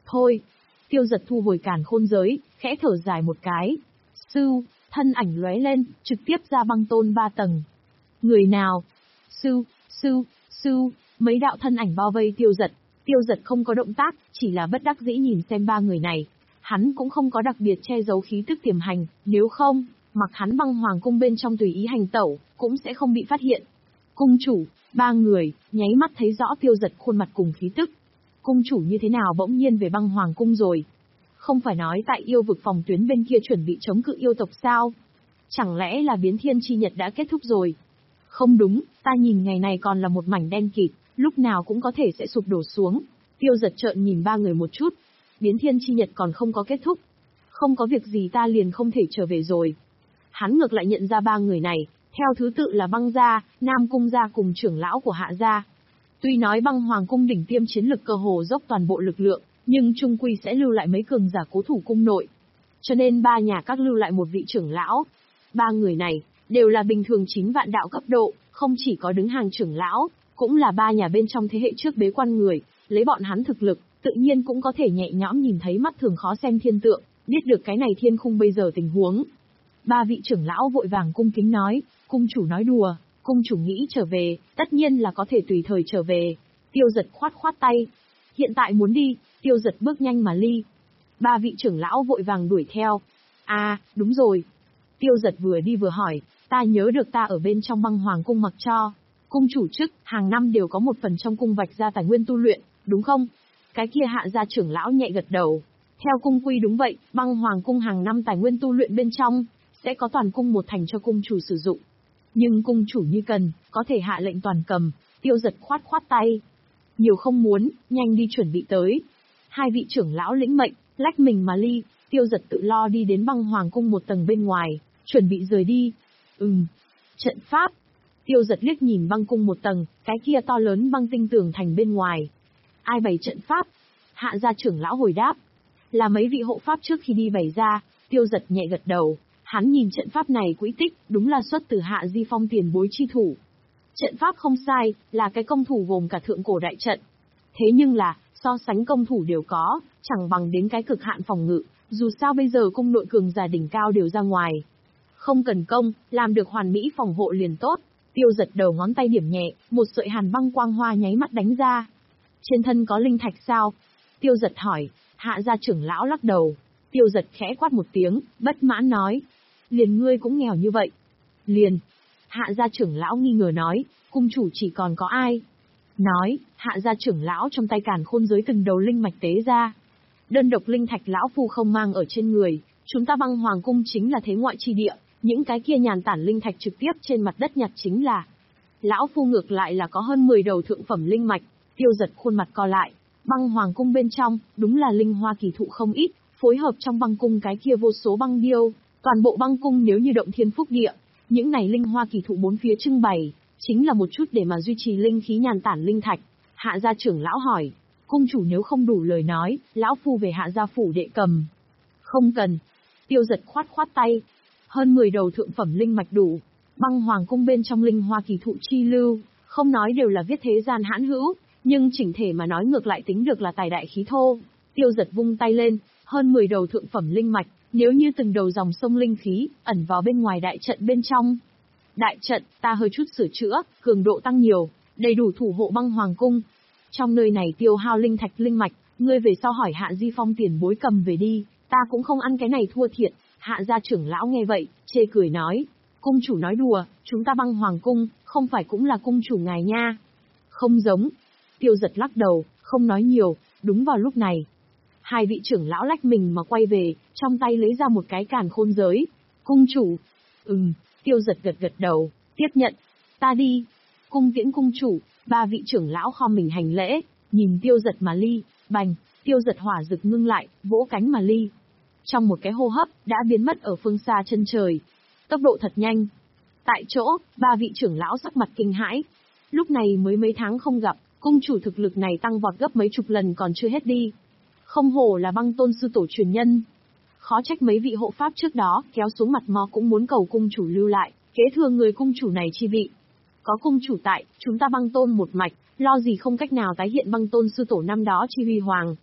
Speaker 1: Thôi. Tiêu Giật thu hồi càn khôn giới, khẽ thở dài một cái. Sư, thân ảnh lóe lên, trực tiếp ra băng tôn ba tầng. Người nào? Sư, sư, sư, mấy đạo thân ảnh bao vây Tiêu Giật. Tiêu Giật không có động tác, chỉ là bất đắc dĩ nhìn xem ba người này. Hắn cũng không có đặc biệt che giấu khí tức tiềm hành, nếu không, mặc hắn băng hoàng cung bên trong tùy ý hành tẩu, cũng sẽ không bị phát hiện. Cung chủ, ba người, nháy mắt thấy rõ Tiêu Giật khuôn mặt cùng khí tức. Cung chủ như thế nào bỗng nhiên về băng hoàng cung rồi? Không phải nói tại yêu vực phòng tuyến bên kia chuẩn bị chống cự yêu tộc sao? Chẳng lẽ là biến thiên chi nhật đã kết thúc rồi? Không đúng, ta nhìn ngày này còn là một mảnh đen kịt, lúc nào cũng có thể sẽ sụp đổ xuống. Tiêu Giật trợn nhìn ba người một chút. Biến thiên chi nhật còn không có kết thúc. Không có việc gì ta liền không thể trở về rồi. Hắn ngược lại nhận ra ba người này, theo thứ tự là băng gia, nam cung gia cùng trưởng lão của hạ gia. Tuy nói băng hoàng cung đỉnh tiêm chiến lực cơ hồ dốc toàn bộ lực lượng, nhưng trung quy sẽ lưu lại mấy cường giả cố thủ cung nội. Cho nên ba nhà các lưu lại một vị trưởng lão. Ba người này, đều là bình thường chín vạn đạo cấp độ, không chỉ có đứng hàng trưởng lão, cũng là ba nhà bên trong thế hệ trước bế quan người, lấy bọn hắn thực lực, tự nhiên cũng có thể nhẹ nhõm nhìn thấy mắt thường khó xem thiên tượng, biết được cái này thiên khung bây giờ tình huống. Ba vị trưởng lão vội vàng cung kính nói, cung chủ nói đùa, cung chủ nghĩ trở về, tất nhiên là có thể tùy thời trở về. Tiêu Giật khoát khoát tay. Hiện tại muốn đi, Tiêu Giật bước nhanh mà ly. Ba vị trưởng lão vội vàng đuổi theo. À, đúng rồi. Tiêu Giật vừa đi vừa hỏi, ta nhớ được ta ở bên trong băng hoàng cung mặc cho. Cung chủ chức, hàng năm đều có một phần trong cung vạch ra tài nguyên tu luyện, đúng không? Cái kia hạ gia trưởng lão nhẹ gật đầu. Theo cung quy đúng vậy, băng hoàng cung hàng năm tài nguyên tu luyện bên trong, sẽ có toàn cung một thành cho cung chủ sử dụng. Nhưng cung chủ như cần, có thể hạ lệnh toàn cầm. Tiêu Giật khoát khoát tay. Nhiều không muốn, nhanh đi chuẩn bị tới. Hai vị trưởng lão lĩnh mệnh, lách mình mà ly. Tiêu Giật tự lo đi đến băng hoàng cung một tầng bên ngoài, chuẩn bị rời đi. Ừm, trận pháp. Tiêu Giật liếc nhìn băng cung một tầng, cái kia to lớn băng tinh tường thành bên ngoài. Ai bày trận pháp? Hạ gia trưởng lão hồi đáp. Là mấy vị hộ pháp trước khi đi bày ra. Tiêu Giật nhẹ gật đầu. Hắn nhìn trận pháp này quỹ tích, đúng là xuất từ Hạ Di Phong tiền bối chi thủ. Trận pháp không sai, là cái công thủ gồm cả thượng cổ đại trận. Thế nhưng là, so sánh công thủ đều có, chẳng bằng đến cái cực hạn phòng ngự, dù sao bây giờ cung nội cường giả đỉnh cao đều ra ngoài. Không cần công, làm được hoàn mỹ phòng hộ liền tốt. Tiêu Giật đầu ngón tay điểm nhẹ, một sợi hàn băng quang hoa nháy mắt đánh ra. Trên thân có linh thạch sao? Tiêu Giật hỏi. Hạ gia trưởng lão lắc đầu. Tiêu Giật khẽ quát một tiếng, bất mãn nói. Liền ngươi cũng nghèo như vậy. Liền. Hạ gia trưởng lão nghi ngờ nói, cung chủ chỉ còn có ai? Nói, hạ gia trưởng lão trong tay càn khôn giới từng đầu linh mạch tế ra. Đơn độc linh thạch lão phu không mang ở trên người, chúng ta băng hoàng cung chính là thế ngoại chi địa, những cái kia nhàn tản linh thạch trực tiếp trên mặt đất nhặt chính là. Lão phu ngược lại là có hơn mười đầu thượng phẩm linh mạch. Tiêu Giật khuôn mặt co lại, băng hoàng cung bên trong, đúng là linh hoa kỳ thụ không ít, phối hợp trong băng cung cái kia vô số băng điêu, toàn bộ băng cung nếu như động thiên phúc địa, những này linh hoa kỳ thụ bốn phía trưng bày, chính là một chút để mà duy trì linh khí nhàn tản linh thạch. Hạ gia trưởng lão hỏi, cung chủ nếu không đủ lời nói, lão phu về hạ gia phủ đệ cầm. Không cần. Tiêu Giật khoát khoát tay. Hơn mười đầu thượng phẩm linh mạch đủ. Băng hoàng cung bên trong linh hoa kỳ thụ chi lưu, không nói đều là viết thế gian hãn hữu, nhưng chỉnh thể mà nói ngược lại tính được là tài đại khí thô. Tiêu Giật vung tay lên, hơn mười đầu thượng phẩm linh mạch, nếu như từng đầu dòng sông linh khí, ẩn vào bên ngoài đại trận bên trong. Đại trận, ta hơi chút sửa chữa, cường độ tăng nhiều, đầy đủ thủ hộ băng hoàng cung. Trong nơi này tiêu hao linh thạch linh mạch, ngươi về sau hỏi Hạ Di Phong tiền bối cầm về đi, ta cũng không ăn cái này thua thiệt. Hạ gia trưởng lão nghe vậy, chê cười nói, cung chủ nói đùa, chúng ta băng hoàng cung, không phải cũng là cung chủ ngài nha. Không giống. Tiêu Giật lắc đầu, không nói nhiều. Đúng vào lúc này, hai vị trưởng lão lách mình mà quay về, trong tay lấy ra một cái càn khôn giới. Cung chủ. Ừm. Tiêu Giật gật gật đầu, tiếp nhận. Ta đi. Cung tiễn cung chủ. Ba vị trưởng lão khom mình hành lễ, nhìn Tiêu Giật mà ly. Bành. Tiêu Giật hỏa rực ngưng lại, vỗ cánh mà ly. Trong một cái hô hấp, đã biến mất ở phương xa chân trời. Tốc độ thật nhanh. Tại chỗ, ba vị trưởng lão sắc mặt kinh hãi. Lúc này mới mấy tháng không gặp, cung chủ thực lực này tăng vọt gấp mấy chục lần còn chưa hết đi. Không hổ là băng tôn sư tổ truyền nhân. Khó trách mấy vị hộ pháp trước đó kéo xuống mặt mò cũng muốn cầu cung chủ lưu lại, kế thừa người cung chủ này chi vị. Có cung chủ tại, chúng ta băng tôn một mạch, lo gì không cách nào tái hiện băng tôn sư tổ năm đó chi huy hoàng.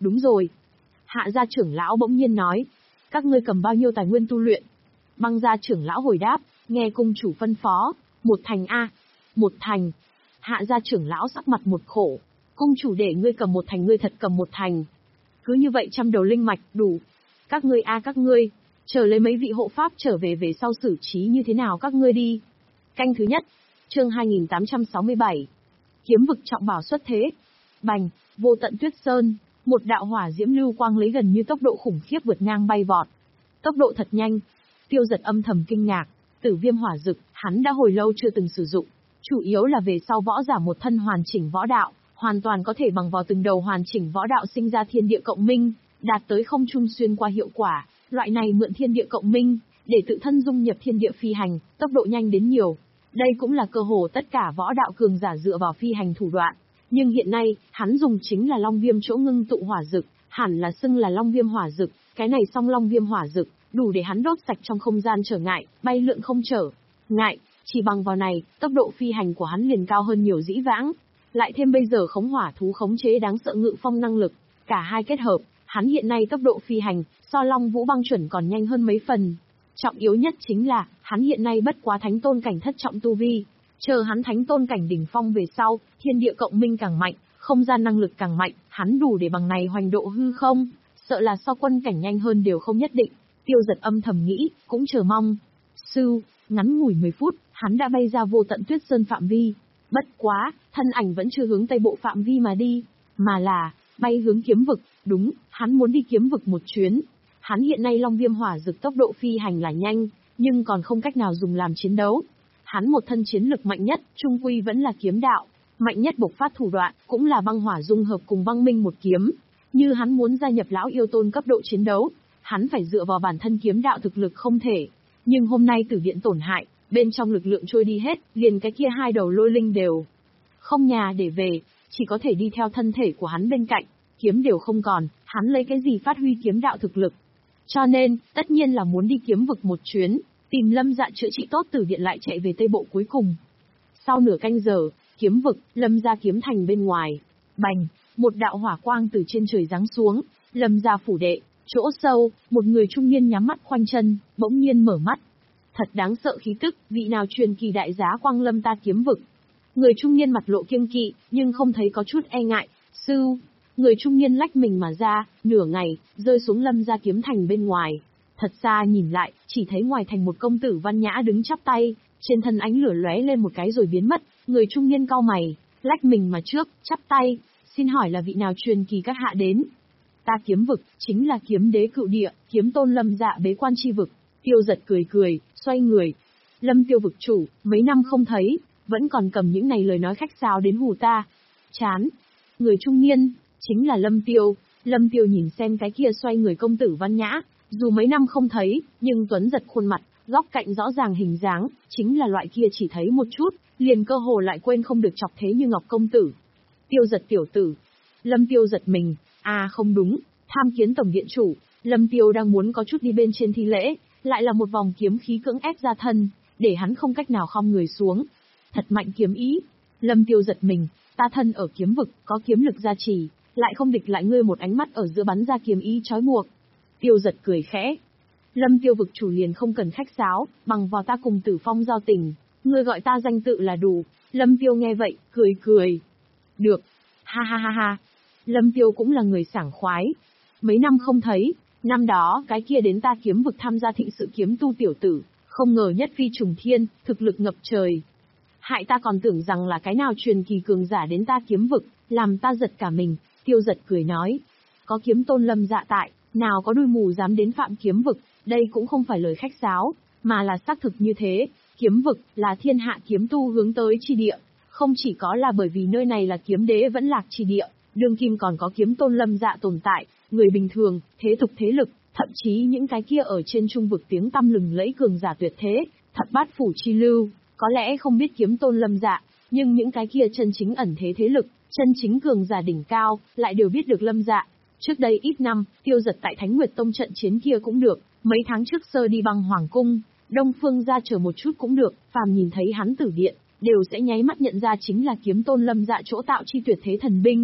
Speaker 1: Đúng rồi. Hạ gia trưởng lão bỗng nhiên nói. Các ngươi cầm bao nhiêu tài nguyên tu luyện? Băng gia trưởng lão hồi đáp, nghe cung chủ phân phó, một thành a. Một thành. Hạ gia trưởng lão sắc mặt một khổ. Cung chủ để ngươi cầm một thành, ngươi thật cầm một thành. Cứ như vậy trăm đầu linh mạch, đủ. Các ngươi a các ngươi, chờ lấy mấy vị hộ pháp trở về về sau xử trí như thế nào các ngươi đi. Canh thứ nhất, chương hai nghìn tám trăm sáu mươi bảy. Kiếm vực trọng bảo xuất thế. Bành, vô tận tuyết sơn, một đạo hỏa diễm lưu quang lấy gần như tốc độ khủng khiếp vượt ngang bay vọt. Tốc độ thật nhanh. Tiêu Giật âm thầm kinh ngạc, Tử Viêm hỏa dực, hắn đã hồi lâu chưa từng sử dụng, chủ yếu là về sau võ giả một thân hoàn chỉnh võ đạo, hoàn toàn có thể bằng vào từng đầu hoàn chỉnh võ đạo sinh ra thiên địa cộng minh, đạt tới không trung xuyên qua hiệu quả, loại này mượn thiên địa cộng minh, để tự thân dung nhập thiên địa phi hành, tốc độ nhanh đến nhiều. Đây cũng là cơ hồ tất cả võ đạo cường giả dựa vào phi hành thủ đoạn. Nhưng hiện nay, hắn dùng chính là Long Viêm chỗ ngưng tụ hỏa dực, hẳn là xưng là Long Viêm hỏa dực, cái này song Long Viêm hỏa dực, đủ để hắn đốt sạch trong không gian trở ngại, bay lượn không trở ngại, chỉ bằng vào này, tốc độ phi hành của hắn liền cao hơn nhiều dĩ vãng. Lại thêm bây giờ khống hỏa thú khống chế đáng sợ ngự phong năng lực, cả hai kết hợp, hắn hiện nay tốc độ phi hành, so Long Vũ băng chuẩn còn nhanh hơn mấy phần. Trọng yếu nhất chính là, hắn hiện nay bất quá thánh tôn cảnh thất trọng tu vi. Chờ hắn thánh tôn cảnh đỉnh phong về sau, thiên địa cộng minh càng mạnh, không gian năng lực càng mạnh, hắn đủ để bằng này hoành độ hư không, sợ là so quân cảnh nhanh hơn đều không nhất định. Tiêu Giật âm thầm nghĩ, cũng chờ mong. Sư, ngắn ngủi mười phút, hắn đã bay ra vô tận tuyết sơn phạm vi. Bất quá, thân ảnh vẫn chưa hướng tây bộ phạm vi mà đi, mà là bay hướng kiếm vực. Đúng, hắn muốn đi kiếm vực một chuyến. Hắn hiện nay Long Viêm hỏa dực tốc độ phi hành là nhanh, nhưng còn không cách nào dùng làm chiến đấu. Hắn một thân chiến lực mạnh nhất, trung quy vẫn là kiếm đạo, mạnh nhất bộc phát thủ đoạn, cũng là băng hỏa dung hợp cùng băng minh một kiếm. Như hắn muốn gia nhập lão yêu tôn cấp độ chiến đấu, hắn phải dựa vào bản thân kiếm đạo thực lực không thể. Nhưng hôm nay tử viện tổn hại, bên trong lực lượng trôi đi hết, liền cái kia hai đầu lôi linh đều không nhà để về, chỉ có thể đi theo thân thể của hắn bên cạnh, kiếm đều không còn, hắn lấy cái gì phát huy kiếm đạo thực lực. Cho nên, tất nhiên là muốn đi kiếm vực một chuyến, tìm Lâm Dạ chữa trị tốt tử điện lại chạy về tây bộ cuối cùng. Sau nửa canh giờ, kiếm vực, Lâm gia kiếm thành bên ngoài. Bành, một đạo hỏa quang từ trên trời giáng xuống, Lâm gia phủ đệ, chỗ sâu, một người trung niên nhắm mắt khoanh chân, bỗng nhiên mở mắt. Thật đáng sợ khí tức, vị nào truyền kỳ đại giá quang lâm ta kiếm vực. Người trung niên mặt lộ kiêng kỵ, nhưng không thấy có chút e ngại. Sư, người trung niên lách mình mà ra, nửa ngày, rơi xuống Lâm gia kiếm thành bên ngoài. Thật xa nhìn lại, chỉ thấy ngoài thành một công tử văn nhã đứng chắp tay, trên thân ánh lửa lóe lên một cái rồi biến mất. Người trung niên cau mày, lách mình mà trước, chắp tay, xin hỏi là vị nào truyền kỳ các hạ đến? Ta kiếm vực, chính là kiếm đế cựu địa, kiếm tôn Lâm dạ bế quan chi vực. Tiêu Giật cười cười, xoay người. Lâm Tiêu vực chủ, mấy năm không thấy, vẫn còn cầm những này lời nói khách sáo đến hù ta. Chán. Người trung niên, chính là Lâm Tiêu. Lâm Tiêu nhìn xem cái kia xoay người công tử văn nhã, dù mấy năm không thấy, nhưng tuấn giật khuôn mặt, góc cạnh rõ ràng hình dáng, chính là loại kia chỉ thấy một chút, liền cơ hồ lại quên không được chọc thế như ngọc công tử. Tiêu Giật tiểu tử. Lâm Tiêu giật mình, à không đúng, tham kiến tổng điện chủ. Lâm Tiêu đang muốn có chút đi bên trên thi lễ, lại là một vòng kiếm khí cưỡng ép ra thân, để hắn không cách nào khom người xuống. Thật mạnh kiếm ý. Lâm Tiêu giật mình, ta thân ở kiếm vực, có kiếm lực gia trì, lại không địch lại ngươi một ánh mắt ở giữa bắn ra kiếm ý chói buộc. Tiêu Giật cười khẽ. Lâm Tiêu vực chủ liền không cần khách sáo, bằng vào ta cùng Tử Phong giao tình, ngươi gọi ta danh tự là đủ. Lâm Tiêu nghe vậy, cười cười. Được. Ha ha ha ha. Lâm Tiêu cũng là người sảng khoái. Mấy năm không thấy, năm đó cái kia đến ta kiếm vực tham gia thịnh sự kiếm tu tiểu tử, không ngờ nhất phi trùng thiên, thực lực ngập trời. Hại ta còn tưởng rằng là cái nào truyền kỳ cường giả đến ta kiếm vực, làm ta giật cả mình. Tiêu Giật cười nói. Có kiếm tôn Lâm dạ tại, nào có đuôi mù dám đến phạm kiếm vực, đây cũng không phải lời khách sáo, mà là xác thực như thế. Kiếm vực là thiên hạ kiếm tu hướng tới chi địa, không chỉ có là bởi vì nơi này là kiếm đế vẫn lạc chi địa, đương kim còn có kiếm tôn Lâm dạ tồn tại, người bình thường, thế tục thế lực, thậm chí những cái kia ở trên trung vực tiếng tăm lừng lẫy cường giả tuyệt thế, thập bát phủ chi lưu, có lẽ không biết kiếm tôn Lâm dạ, nhưng những cái kia chân chính ẩn thế thế lực, chân chính cường giả đỉnh cao, lại đều biết được Lâm dạ. Trước đây ít năm, Tiêu Giật tại Thánh Nguyệt Tông trận chiến kia cũng được, mấy tháng trước sơ đi băng hoàng cung, Đông Phương ra chờ một chút cũng được, phàm nhìn thấy hắn tử điện, đều sẽ nháy mắt nhận ra chính là kiếm tôn Lâm dạ chỗ tạo chi tuyệt thế thần binh.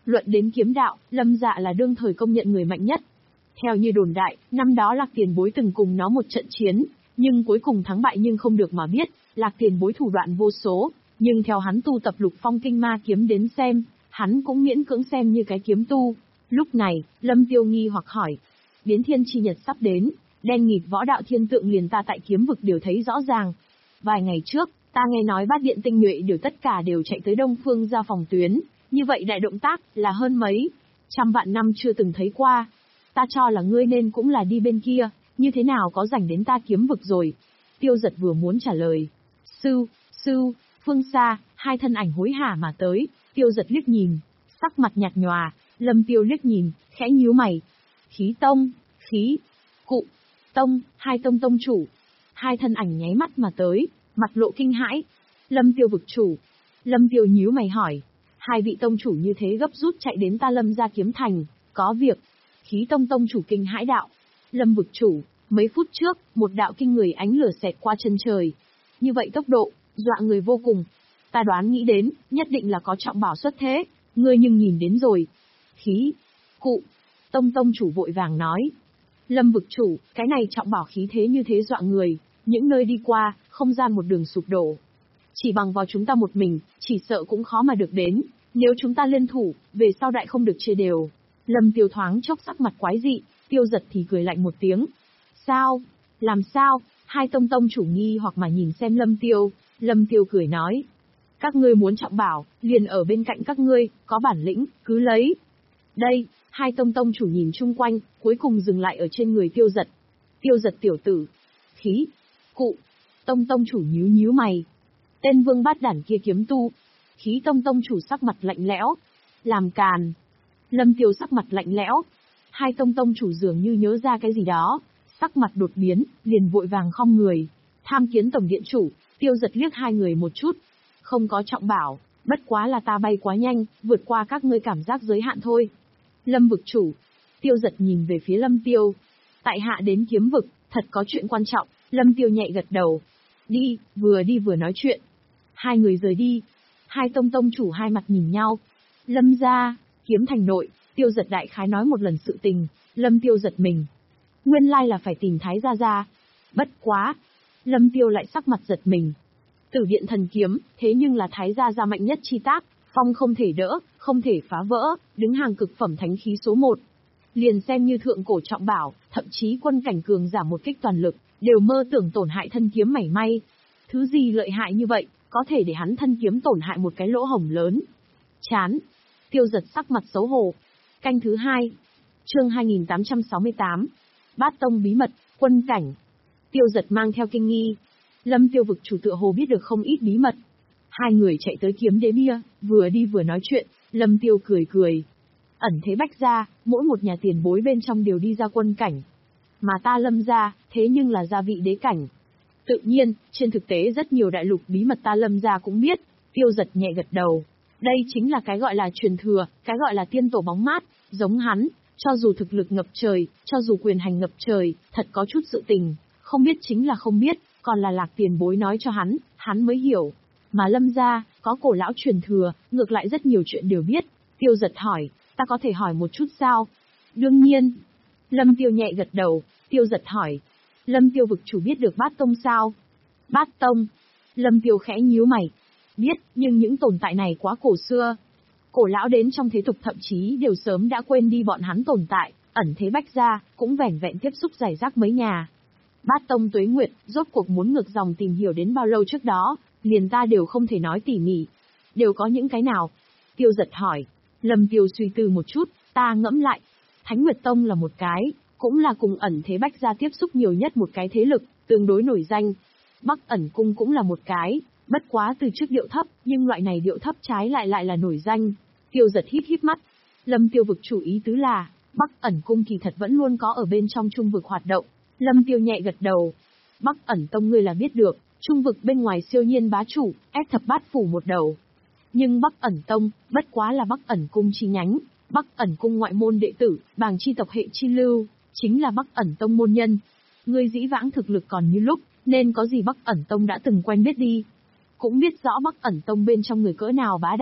Speaker 1: Luận đến kiếm đạo, Lâm Dạ là đương thời công nhận người mạnh nhất. Theo như đồn đại, năm đó Lạc Tiền Bối từng cùng nó một trận chiến, nhưng cuối cùng thắng bại nhưng không được mà biết, Lạc Tiền Bối thủ đoạn vô số, nhưng theo hắn tu tập Lục Phong Kinh Ma kiếm đến xem, hắn cũng miễn cưỡng xem như cái kiếm tu. Lúc này, Lâm Tiêu nghi hoặc hỏi, biến thiên chi nhật sắp đến, đen nghịt võ đạo thiên tượng liền ta tại kiếm vực đều thấy rõ ràng. Vài ngày trước, ta nghe nói bát điện tinh nhuệ đều tất cả đều chạy tới Đông Phương ra phòng tuyến, như vậy đại động tác là hơn mấy trăm vạn năm chưa từng thấy qua. Ta cho là ngươi nên cũng là đi bên kia, như thế nào có rảnh đến ta kiếm vực rồi. Tiêu Giật vừa muốn trả lời. Sư, sư, phương xa, hai thân ảnh hối hả mà tới, Tiêu Giật liếc nhìn, sắc mặt nhạt nhòa, Lâm Tiêu liếc nhìn, khẽ nhíu mày. Khí tông, khí, cụ, tông, hai tông tông chủ. Hai thân ảnh nháy mắt mà tới, mặt lộ kinh hãi. Lâm Tiêu vực chủ. Lâm Tiêu nhíu mày hỏi. Hai vị tông chủ như thế gấp rút chạy đến ta Lâm gia kiếm thành, có việc. Khí tông tông chủ kinh hãi đạo. Lâm vực chủ, mấy phút trước, một đạo kinh người ánh lửa xẹt qua chân trời. Như vậy tốc độ, dọa người vô cùng. Ta đoán nghĩ đến, nhất định là có trọng bảo xuất thế, ngươi nhưng nhìn đến rồi. Khí, cụ, tông tông chủ vội vàng nói. Lâm vực chủ, cái này trọng bảo khí thế như thế dọa người, những nơi đi qua, không gian một đường sụp đổ. Chỉ bằng vào chúng ta một mình, chỉ sợ cũng khó mà được đến, nếu chúng ta liên thủ, về sau đại không được chia đều. Lâm Tiêu thoáng chốc sắc mặt quái dị, Tiêu Giật thì cười lạnh một tiếng. Sao? Làm sao? Hai tông tông chủ nghi hoặc mà nhìn xem Lâm Tiêu, Lâm Tiêu cười nói. Các ngươi muốn trọng bảo, liền ở bên cạnh các ngươi, có bản lĩnh, cứ lấy. Đây, hai tông tông chủ nhìn chung quanh, cuối cùng dừng lại ở trên người Tiêu Giật. Tiêu Giật tiểu tử. Khí. Cụ. Tông tông chủ nhíu nhíu mày. Tên vương bát đản kia kiếm tu. Khí tông tông chủ sắc mặt lạnh lẽo. Làm càn. Lâm Tiêu sắc mặt lạnh lẽo. Hai tông tông chủ dường như nhớ ra cái gì đó. Sắc mặt đột biến, liền vội vàng khom người. Tham kiến tổng điện chủ, Tiêu Giật liếc hai người một chút. Không có trọng bảo, bất quá là ta bay quá nhanh, vượt qua các ngươi cảm giác giới hạn thôi. Lâm vực chủ. Tiêu Giật nhìn về phía Lâm Tiêu. Tại hạ đến kiếm vực, thật có chuyện quan trọng. Lâm Tiêu nhẹ gật đầu. Đi, vừa đi vừa nói chuyện. Hai người rời đi. Hai tông tông chủ hai mặt nhìn nhau. Lâm gia, kiếm thành nội, Tiêu Giật đại khái nói một lần sự tình. Lâm Tiêu giật mình. Nguyên lai là phải tìm Thái gia gia. Bất quá. Lâm Tiêu lại sắc mặt giật mình. Tử điện thần kiếm, thế nhưng là Thái gia gia mạnh nhất chi tác, phong không thể đỡ, không thể phá vỡ, đứng hàng cực phẩm thánh khí số một. Liền xem như thượng cổ trọng bảo, thậm chí quân cảnh cường giả một kích toàn lực, đều mơ tưởng tổn hại thân kiếm mảy may. Thứ gì lợi hại như vậy, có thể để hắn thân kiếm tổn hại một cái lỗ hổng lớn. Chán. Tiêu Giật sắc mặt xấu hổ. Canh thứ hai. Chương hai nghìn tám trăm sáu mươi tám. Bát tông bí mật, quân cảnh. Tiêu Giật mang theo kinh nghi. Lâm Tiêu vực chủ tựa hồ biết được không ít bí mật. Hai người chạy tới kiếm đế bia, vừa đi vừa nói chuyện, Lâm Tiêu cười cười. Ẩn thế bách gia, mỗi một nhà tiền bối bên trong đều đi ra quân cảnh. Mà ta Lâm gia, thế nhưng là gia vị đế cảnh. Tự nhiên, trên thực tế rất nhiều đại lục bí mật ta Lâm gia cũng biết. Tiêu Giật nhẹ gật đầu. Đây chính là cái gọi là truyền thừa, cái gọi là tiên tổ bóng mát, giống hắn, cho dù thực lực ngập trời, cho dù quyền hành ngập trời, thật có chút sự tình, không biết chính là không biết, còn là Lạc tiền bối nói cho hắn, hắn mới hiểu. Mà Lâm gia, có cổ lão truyền thừa, ngược lại rất nhiều chuyện đều biết. Tiêu Giật hỏi, ta có thể hỏi một chút sao? Đương nhiên. Lâm Tiêu nhẹ gật đầu, Tiêu Giật hỏi. Lâm Tiêu vực chủ biết được Bát Tông sao? Bát Tông. Lâm Tiêu khẽ nhíu mày. Biết, nhưng những tồn tại này quá cổ xưa. Cổ lão đến trong thế tục thậm chí đều sớm đã quên đi bọn hắn tồn tại, ẩn thế bách gia, cũng vẻn vẹn tiếp xúc giải rác mấy nhà. Bát Tông tuế nguyệt, rốt cuộc muốn ngược dòng tìm hiểu đến bao lâu trước đó, liền ta đều không thể nói tỉ mỉ. Đều có những cái nào? Tiêu Giật hỏi. Lâm Tiêu suy tư một chút, ta ngẫm lại. Thánh Nguyệt Tông là một cái, cũng là cùng ẩn thế bách gia tiếp xúc nhiều nhất một cái thế lực, tương đối nổi danh. Bắc ẩn cung cũng là một cái, bất quá từ trước điệu thấp, nhưng loại này điệu thấp trái lại lại là nổi danh. Tiêu Giật híp híp mắt. Lâm Tiêu vực chủ ý tứ là, Bắc ẩn cung kỳ thật vẫn luôn có ở bên trong trung vực hoạt động. Lâm Tiêu nhẹ gật đầu. Bắc ẩn tông ngươi là biết được, trung vực bên ngoài siêu nhiên bá chủ, ép thập bát phủ một đầu. Nhưng Bắc ẩn tông, bất quá là Bắc ẩn cung chi nhánh, Bắc ẩn cung ngoại môn đệ tử, bàng chi tộc hệ chi lưu, chính là Bắc ẩn tông môn nhân. Ngươi dĩ vãng thực lực còn như lúc, nên có gì Bắc ẩn tông đã từng quen biết đi. Cũng biết rõ Bắc ẩn tông bên trong người cỡ nào bá đạo,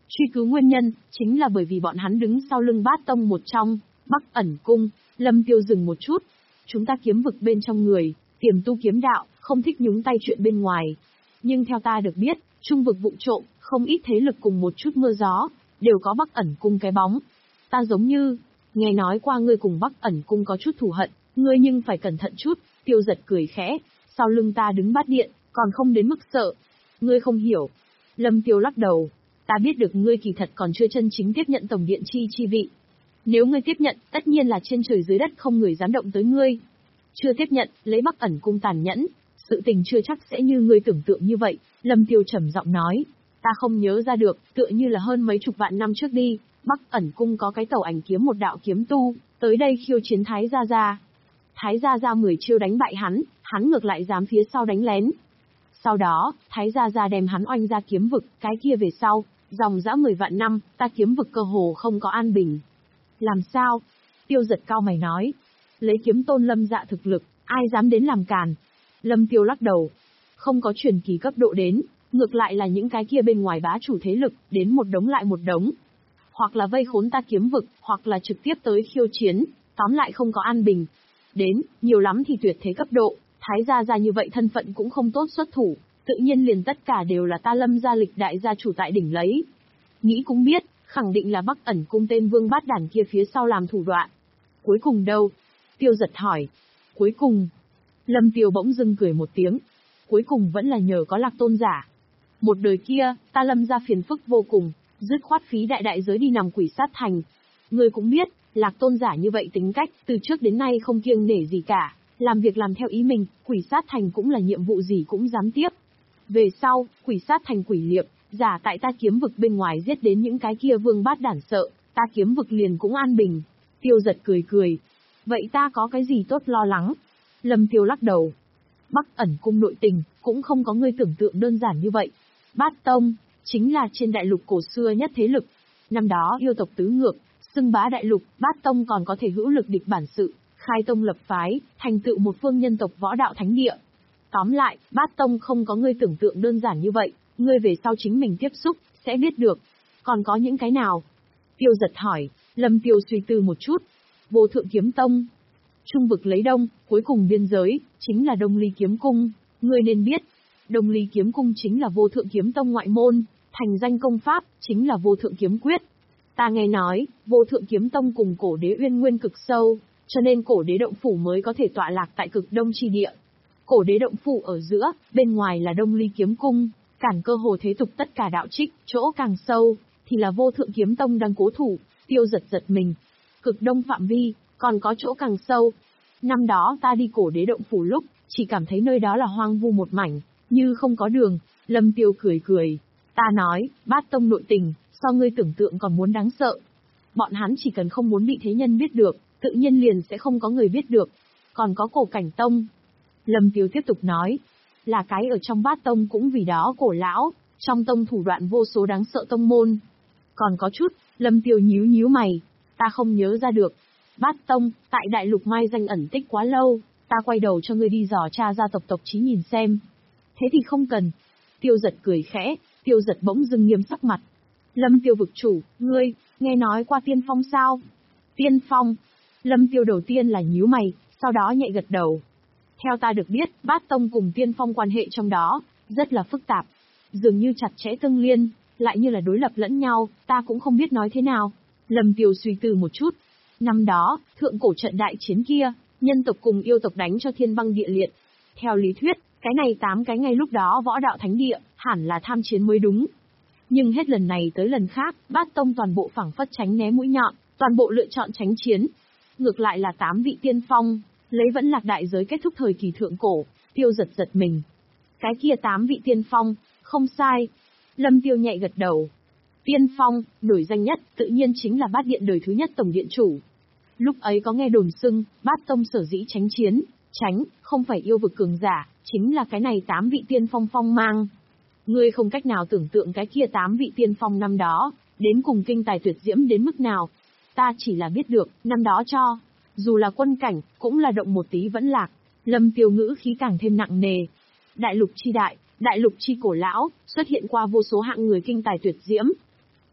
Speaker 1: Truy cứu nguyên nhân, chính là bởi vì bọn hắn đứng sau lưng Bát Tông một trong, Bắc Ẩn Cung. Lâm Tiêu dừng một chút. Chúng ta kiếm vực bên trong người, tiềm tu kiếm đạo, không thích nhúng tay chuyện bên ngoài. Nhưng theo ta được biết, trung vực vụ trộm, không ít thế lực cùng một chút mưa gió, đều có Bắc Ẩn Cung cái bóng. Ta giống như, nghe nói qua ngươi cùng Bắc Ẩn Cung có chút thù hận, ngươi nhưng phải cẩn thận chút. Tiêu Giật cười khẽ, sau lưng ta đứng bát điện, còn không đến mức sợ. Ngươi không hiểu. Lâm Tiêu lắc đầu, ta biết được ngươi kỳ thật còn chưa chân chính tiếp nhận tổng điện chi chi vị. Nếu ngươi tiếp nhận, tất nhiên là trên trời dưới đất không người dám động tới ngươi. Chưa tiếp nhận, lấy Bắc Ẩn Cung tàn nhẫn, sự tình chưa chắc sẽ như ngươi tưởng tượng như vậy. Lâm Tiêu trầm giọng nói, ta không nhớ ra được, tựa như là hơn mấy chục vạn năm trước đi, Bắc Ẩn Cung có cái tàu ảnh kiếm một đạo kiếm tu, tới đây khiêu chiến Thái Gia Gia. Thái Gia Gia mười chiêu đánh bại hắn, hắn ngược lại dám phía sau đánh lén. Sau đó, Thái Gia Gia đem hắn oanh ra kiếm vực, cái kia về sau, dòng dã mười vạn năm, ta kiếm vực cơ hồ không có an bình. Làm sao? Tiêu Giật cao mày nói. Lấy kiếm tôn Lâm Dạ thực lực, ai dám đến làm càn? Lâm Tiêu lắc đầu. Không có truyền kỳ cấp độ đến, ngược lại là những cái kia bên ngoài bá chủ thế lực, đến một đống lại một đống. Hoặc là vây khốn ta kiếm vực, hoặc là trực tiếp tới khiêu chiến, tóm lại không có an bình. Đến, nhiều lắm thì tuyệt thế cấp độ, Thái Gia Gia như vậy thân phận cũng không tốt xuất thủ, tự nhiên liền tất cả đều là ta Lâm gia lịch đại gia chủ tại đỉnh lấy. Nghĩ cũng biết, khẳng định là Bắc Ẩn Cung tên Vương Bát Đản kia phía sau làm thủ đoạn. Cuối cùng đâu? Tiêu Giật hỏi. Cuối cùng. Lâm Tiêu bỗng dưng cười một tiếng. Cuối cùng vẫn là nhờ có Lạc Tôn giả. Một đời kia, ta Lâm gia phiền phức vô cùng, dứt khoát phí đại đại giới đi nằm quỷ sát thành. Ngươi cũng biết, Lạc Tôn giả như vậy tính cách, từ trước đến nay không kiêng nể gì cả, làm việc làm theo ý mình, quỷ sát thành cũng là nhiệm vụ gì cũng dám tiếp. Về sau, quỷ sát thành quỷ liệp, giả tại ta kiếm vực bên ngoài giết đến những cái kia Vương Bát Đản sợ, ta kiếm vực liền cũng an bình. Tiêu Giật cười cười. Vậy ta có cái gì tốt lo lắng? Lâm Tiêu lắc đầu. Bắc Ẩn Cung nội tình, cũng không có ngươi tưởng tượng đơn giản như vậy. Bát Tông, chính là trên đại lục cổ xưa nhất thế lực. Năm đó yêu tộc tứ ngược, xưng bá đại lục, Bát Tông còn có thể hữu lực địch bản sự, khai tông lập phái, thành tựu một phương nhân tộc võ đạo thánh địa. Tóm lại, Bát Tông không có ngươi tưởng tượng đơn giản như vậy, ngươi về sau chính mình tiếp xúc, sẽ biết được. Còn có những cái nào? Tiêu Giật hỏi. Lâm Tiêu suy tư một chút. Vô Thượng Kiếm Tông. Trung vực lấy đông, cuối cùng biên giới, chính là Đông Ly Kiếm Cung. Ngươi nên biết, Đông Ly Kiếm Cung chính là Vô Thượng Kiếm Tông ngoại môn, thành danh công pháp, chính là Vô Thượng Kiếm Quyết. Ta nghe nói, Vô Thượng Kiếm Tông cùng Cổ Đế uyên nguyên cực sâu, cho nên Cổ Đế động phủ mới có thể tọa lạc tại cực đông chi địa. Cổ Đế động phủ ở giữa, bên ngoài là Đông Ly Kiếm Cung, cản cơ hồ thế tục tất cả đạo trích, chỗ càng sâu, thì là Vô Thượng Kiếm Tông đang cố thủ. Tiêu Giật giật mình. Cực đông phạm vi, còn có chỗ càng sâu. Năm đó ta đi Cổ Đế động phủ lúc, chỉ cảm thấy nơi đó là hoang vu một mảnh, như không có đường. Lâm Tiêu cười cười. Ta nói, Bát Tông nội tình, so ngươi tưởng tượng còn muốn đáng sợ. Bọn hắn chỉ cần không muốn bị thế nhân biết được, tự nhiên liền sẽ không có người biết được. Còn có Cổ Cảnh Tông. Lâm Tiêu tiếp tục nói, là cái ở trong Bát Tông cũng vì đó cổ lão, trong tông thủ đoạn vô số đáng sợ tông môn. Còn có chút, Lâm Tiêu nhíu nhíu mày, ta không nhớ ra được. Bát Tông, tại đại lục mai danh ẩn tích quá lâu, ta quay đầu cho ngươi đi dò tra gia tộc tộc chí nhìn xem. Thế thì không cần. Tiêu Giật cười khẽ, Tiêu Giật bỗng dưng nghiêm sắc mặt. Lâm Tiêu vực chủ, ngươi, nghe nói qua Tiên Phong sao? Tiên Phong. Lâm Tiêu đầu tiên là nhíu mày, sau đó nhẹ gật đầu. Theo ta được biết, Bát Tông cùng Tiên Phong quan hệ trong đó, rất là phức tạp. Dường như chặt chẽ tương liên, lại như là đối lập lẫn nhau, ta cũng không biết nói thế nào. Lâm Tiêu suy tư một chút. Năm đó, thượng cổ trận đại chiến kia, nhân tộc cùng yêu tộc đánh cho thiên băng địa liệt. Theo lý thuyết, cái này tám cái ngay lúc đó võ đạo thánh địa, hẳn là tham chiến mới đúng. Nhưng hết lần này tới lần khác, Bát Tông toàn bộ phảng phất tránh né mũi nhọn, toàn bộ lựa chọn tránh chiến. Ngược lại là tám vị tiên phong, lấy vẫn lạc đại giới kết thúc thời kỳ thượng cổ. Tiêu Giật giật mình. Cái kia tám vị tiên phong, không sai. Lâm Tiêu nhẹ gật đầu. Tiên phong, nổi danh nhất, tự nhiên chính là Bát Điện đời thứ nhất tổng điện chủ. Lúc ấy có nghe đồn xưng, Bát Tông sở dĩ tránh chiến, tránh, không phải yêu vực cường giả, chính là cái này tám vị tiên phong phong mang. Ngươi không cách nào tưởng tượng cái kia tám vị tiên phong năm đó, đến cùng kinh tài tuyệt diễm đến mức nào. Ta chỉ là biết được, năm đó cho, dù là quân cảnh, cũng là động một tí vẫn lạc. Lâm Tiêu ngữ khí càng thêm nặng nề. Đại lục chi đại, đại lục chi cổ lão, xuất hiện qua vô số hạng người kinh tài tuyệt diễm.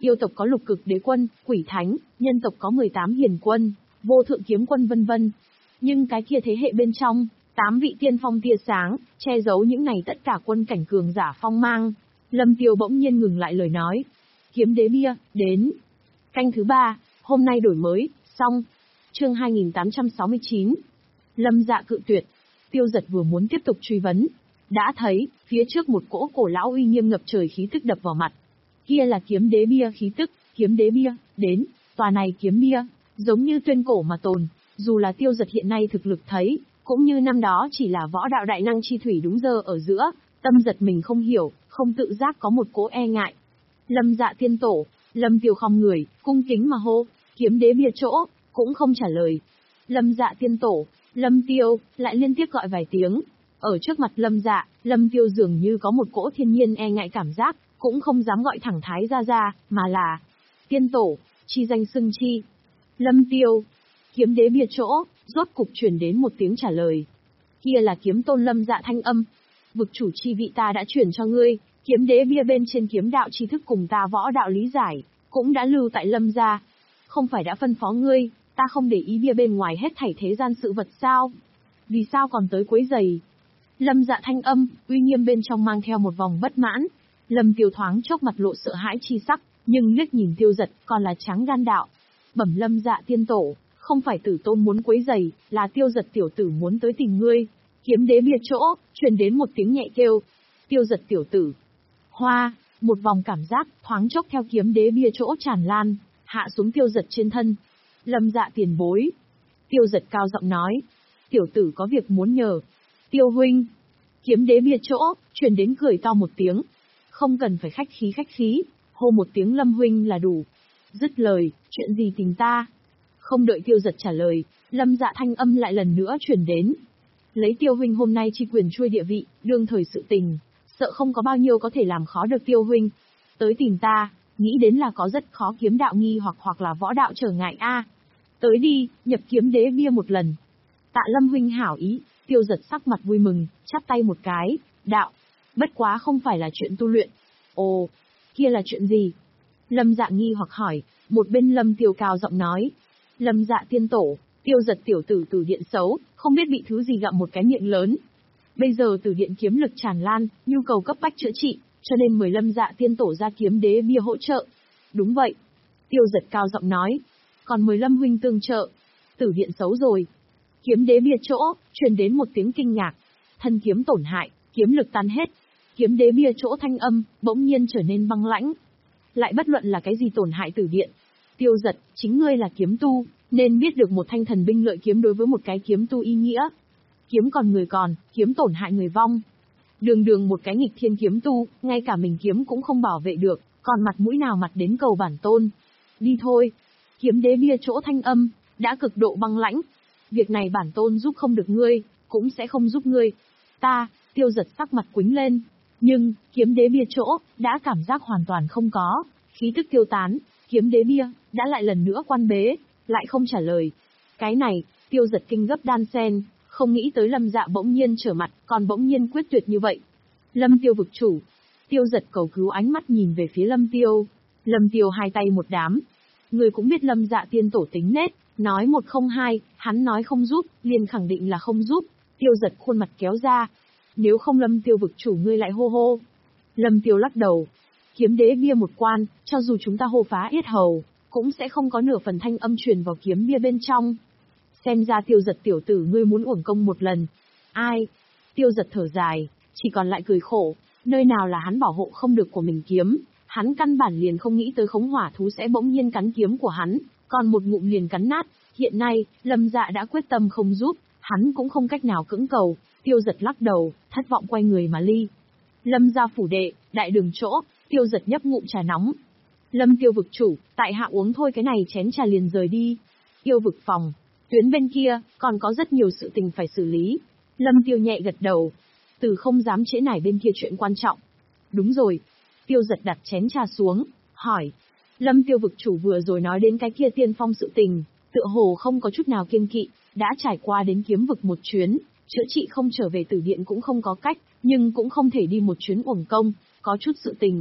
Speaker 1: Yêu tộc có lục cực đế quân, quỷ thánh, nhân tộc có mười tám hiền quân, vô thượng kiếm quân vân vân. Nhưng cái kia thế hệ bên trong, tám vị tiên phong tia sáng, che giấu những này tất cả quân cảnh cường giả phong mang. Lâm Tiêu bỗng nhiên ngừng lại lời nói. Kiếm đế bia, đến. Canh thứ ba, hôm nay đổi mới, xong. Chương hai nghìn tám trăm sáu mươi chín. Lâm Dạ cự tuyệt. Tiêu Giật vừa muốn tiếp tục truy vấn, đã thấy, phía trước một cỗ cổ lão uy nghiêm ngập trời khí tức đập vào mặt. Kia là kiếm đế bia khí tức, kiếm đế bia, đến, tòa này kiếm bia, giống như tuyên cổ mà tồn, dù là Tiêu Giật hiện nay thực lực thấy, cũng như năm đó chỉ là võ đạo đại năng chi thủy đúng giờ ở giữa, tâm giật mình không hiểu, không tự giác có một cỗ e ngại. Lâm Dạ tiên tổ, Lâm Tiêu khom người, cung kính mà hô, kiếm đế bia chỗ, cũng không trả lời. Lâm Dạ tiên tổ, Lâm Tiêu, lại liên tiếp gọi vài tiếng. Ở trước mặt Lâm Dạ, Lâm Tiêu dường như có một cỗ thiên nhiên e ngại cảm giác, cũng không dám gọi thẳng Thái gia gia, mà là tiên tổ, chi danh xưng chi. Lâm Tiêu, kiếm đế bia chỗ, rốt cục truyền đến một tiếng trả lời. Kia là kiếm tôn Lâm Dạ thanh âm. Vực chủ chi vị ta đã truyền cho ngươi, kiếm đế bia bên trên kiếm đạo tri thức cùng ta võ đạo lý giải, cũng đã lưu tại Lâm gia. Không phải đã phân phó ngươi, ta không để ý bia bên ngoài hết thảy thế gian sự vật sao? Vì sao còn tới quấy giày? Lâm Dạ thanh âm, uy nghiêm bên trong mang theo một vòng bất mãn. Lâm Tiêu thoáng chốc mặt lộ sợ hãi chi sắc, nhưng liếc nhìn Tiêu Giật, còn là trắng gan đạo. Bẩm Lâm Dạ tiên tổ, không phải tử tôn muốn quấy giày, là Tiêu Giật tiểu tử muốn tới tìm ngươi. Kiếm đế bia chỗ, truyền đến một tiếng nhẹ kêu. Tiêu Giật tiểu tử. Hoa, một vòng cảm giác, thoáng chốc theo kiếm đế bia chỗ tràn lan, hạ xuống Tiêu Giật trên thân. Lâm Dạ tiền bối. Tiêu Giật cao giọng nói. Tiểu tử có việc muốn nhờ. Tiêu huynh. Kiếm đế bia chỗ, truyền đến cười to một tiếng. Không cần phải khách khí khách khí, hô một tiếng Lâm huynh là đủ. Dứt lời, chuyện gì tình ta? Không đợi Tiêu Giật trả lời, Lâm Dạ thanh âm lại lần nữa truyền đến. Lấy Tiêu huynh hôm nay chi quyền chuôi địa vị, đương thời sự tình, sợ không có bao nhiêu có thể làm khó được Tiêu huynh. Tới tìm ta, nghĩ đến là có rất khó kiếm đạo nghi hoặc hoặc là võ đạo trở ngại a. Tới đi, nhập kiếm đế bia một lần. Tạ Lâm huynh hảo ý. Tiêu Giật sắc mặt vui mừng, chắp tay một cái, đạo. Bất quá không phải là chuyện tu luyện. Ồ, kia là chuyện gì? Lâm Dạ nghi hoặc hỏi, một bên Lâm Tiêu cao giọng nói. Lâm Dạ tiên tổ, Tiêu Giật tiểu tử từ điện xấu, không biết bị thứ gì gặm một cái miệng lớn. Bây giờ từ điện kiếm lực tràn lan, nhu cầu cấp bách chữa trị, cho nên mời Lâm Dạ tiên tổ ra kiếm đế bia hỗ trợ. Đúng vậy. Tiêu Giật cao giọng nói. Còn mời Lâm huynh tương trợ. Tử điện xấu rồi. Kiếm đế bia chỗ, truyền đến một tiếng kinh ngạc. Thân kiếm tổn hại, kiếm lực tan hết. Kiếm đế bia chỗ thanh âm, bỗng nhiên trở nên băng lãnh. Lại bất luận là cái gì tổn hại tử điện. Tiêu Giật, chính ngươi là kiếm tu, nên biết được một thanh thần binh lợi kiếm đối với một cái kiếm tu ý nghĩa. Kiếm còn người còn, kiếm tổn hại người vong. Đường đường một cái nghịch thiên kiếm tu, ngay cả mình kiếm cũng không bảo vệ được, còn mặt mũi nào mặt đến cầu bản tôn. Đi thôi. Kiếm đế bia chỗ thanh âm, đã cực độ băng lãnh. Việc này bản tôn giúp không được ngươi, cũng sẽ không giúp ngươi. Ta, Tiêu Giật sắc mặt quĩnh lên. Nhưng, kiếm đế bia chỗ, đã cảm giác hoàn toàn không có. Khí tức tiêu tán, kiếm đế bia, đã lại lần nữa quan bế, lại không trả lời. Cái này, Tiêu Giật kinh gấp đan sen, không nghĩ tới Lâm Dạ bỗng nhiên trở mặt, còn bỗng nhiên quyết tuyệt như vậy. Lâm Tiêu vực chủ. Tiêu Giật cầu cứu ánh mắt nhìn về phía Lâm Tiêu. Lâm Tiêu hai tay một đám. Người cũng biết Lâm Dạ tiên tổ tính nết. Nói một không hai, hắn nói không giúp, liền khẳng định là không giúp. Tiêu Giật khuôn mặt kéo ra. Nếu không Lâm Tiêu vực chủ ngươi lại hô hô. Lâm Tiêu lắc đầu. Kiếm đế bia một quan, cho dù chúng ta hô phá yết hầu, cũng sẽ không có nửa phần thanh âm truyền vào kiếm bia bên trong. Xem ra Tiêu Giật tiểu tử ngươi muốn uổng công một lần. Ai? Tiêu Giật thở dài, chỉ còn lại cười khổ. Nơi nào là hắn bảo hộ không được của mình kiếm, hắn căn bản liền không nghĩ tới khống hỏa thú sẽ bỗng nhiên cắn kiếm của hắn. Còn một ngụm liền cắn nát, hiện nay, Lâm Dạ đã quyết tâm không giúp, hắn cũng không cách nào cưỡng cầu. Tiêu Giật lắc đầu, thất vọng quay người mà ly. Lâm gia phủ đệ, đại đường chỗ, Tiêu Giật nhấp ngụm trà nóng. Lâm Tiêu vực chủ, tại hạ uống thôi cái này chén trà liền rời đi. Yêu vực phòng, tuyến bên kia, còn có rất nhiều sự tình phải xử lý. Lâm Tiêu nhẹ gật đầu. Từ không dám trễ nải bên kia chuyện quan trọng. Đúng rồi. Tiêu Giật đặt chén trà xuống, hỏi. Lâm Tiêu vực chủ vừa rồi nói đến cái kia tiên phong sự tình, tựa hồ không có chút nào kiêng kỵ, đã trải qua đến kiếm vực một chuyến, chữa trị không trở về tử điện cũng không có cách, nhưng cũng không thể đi một chuyến uổng công, có chút sự tình,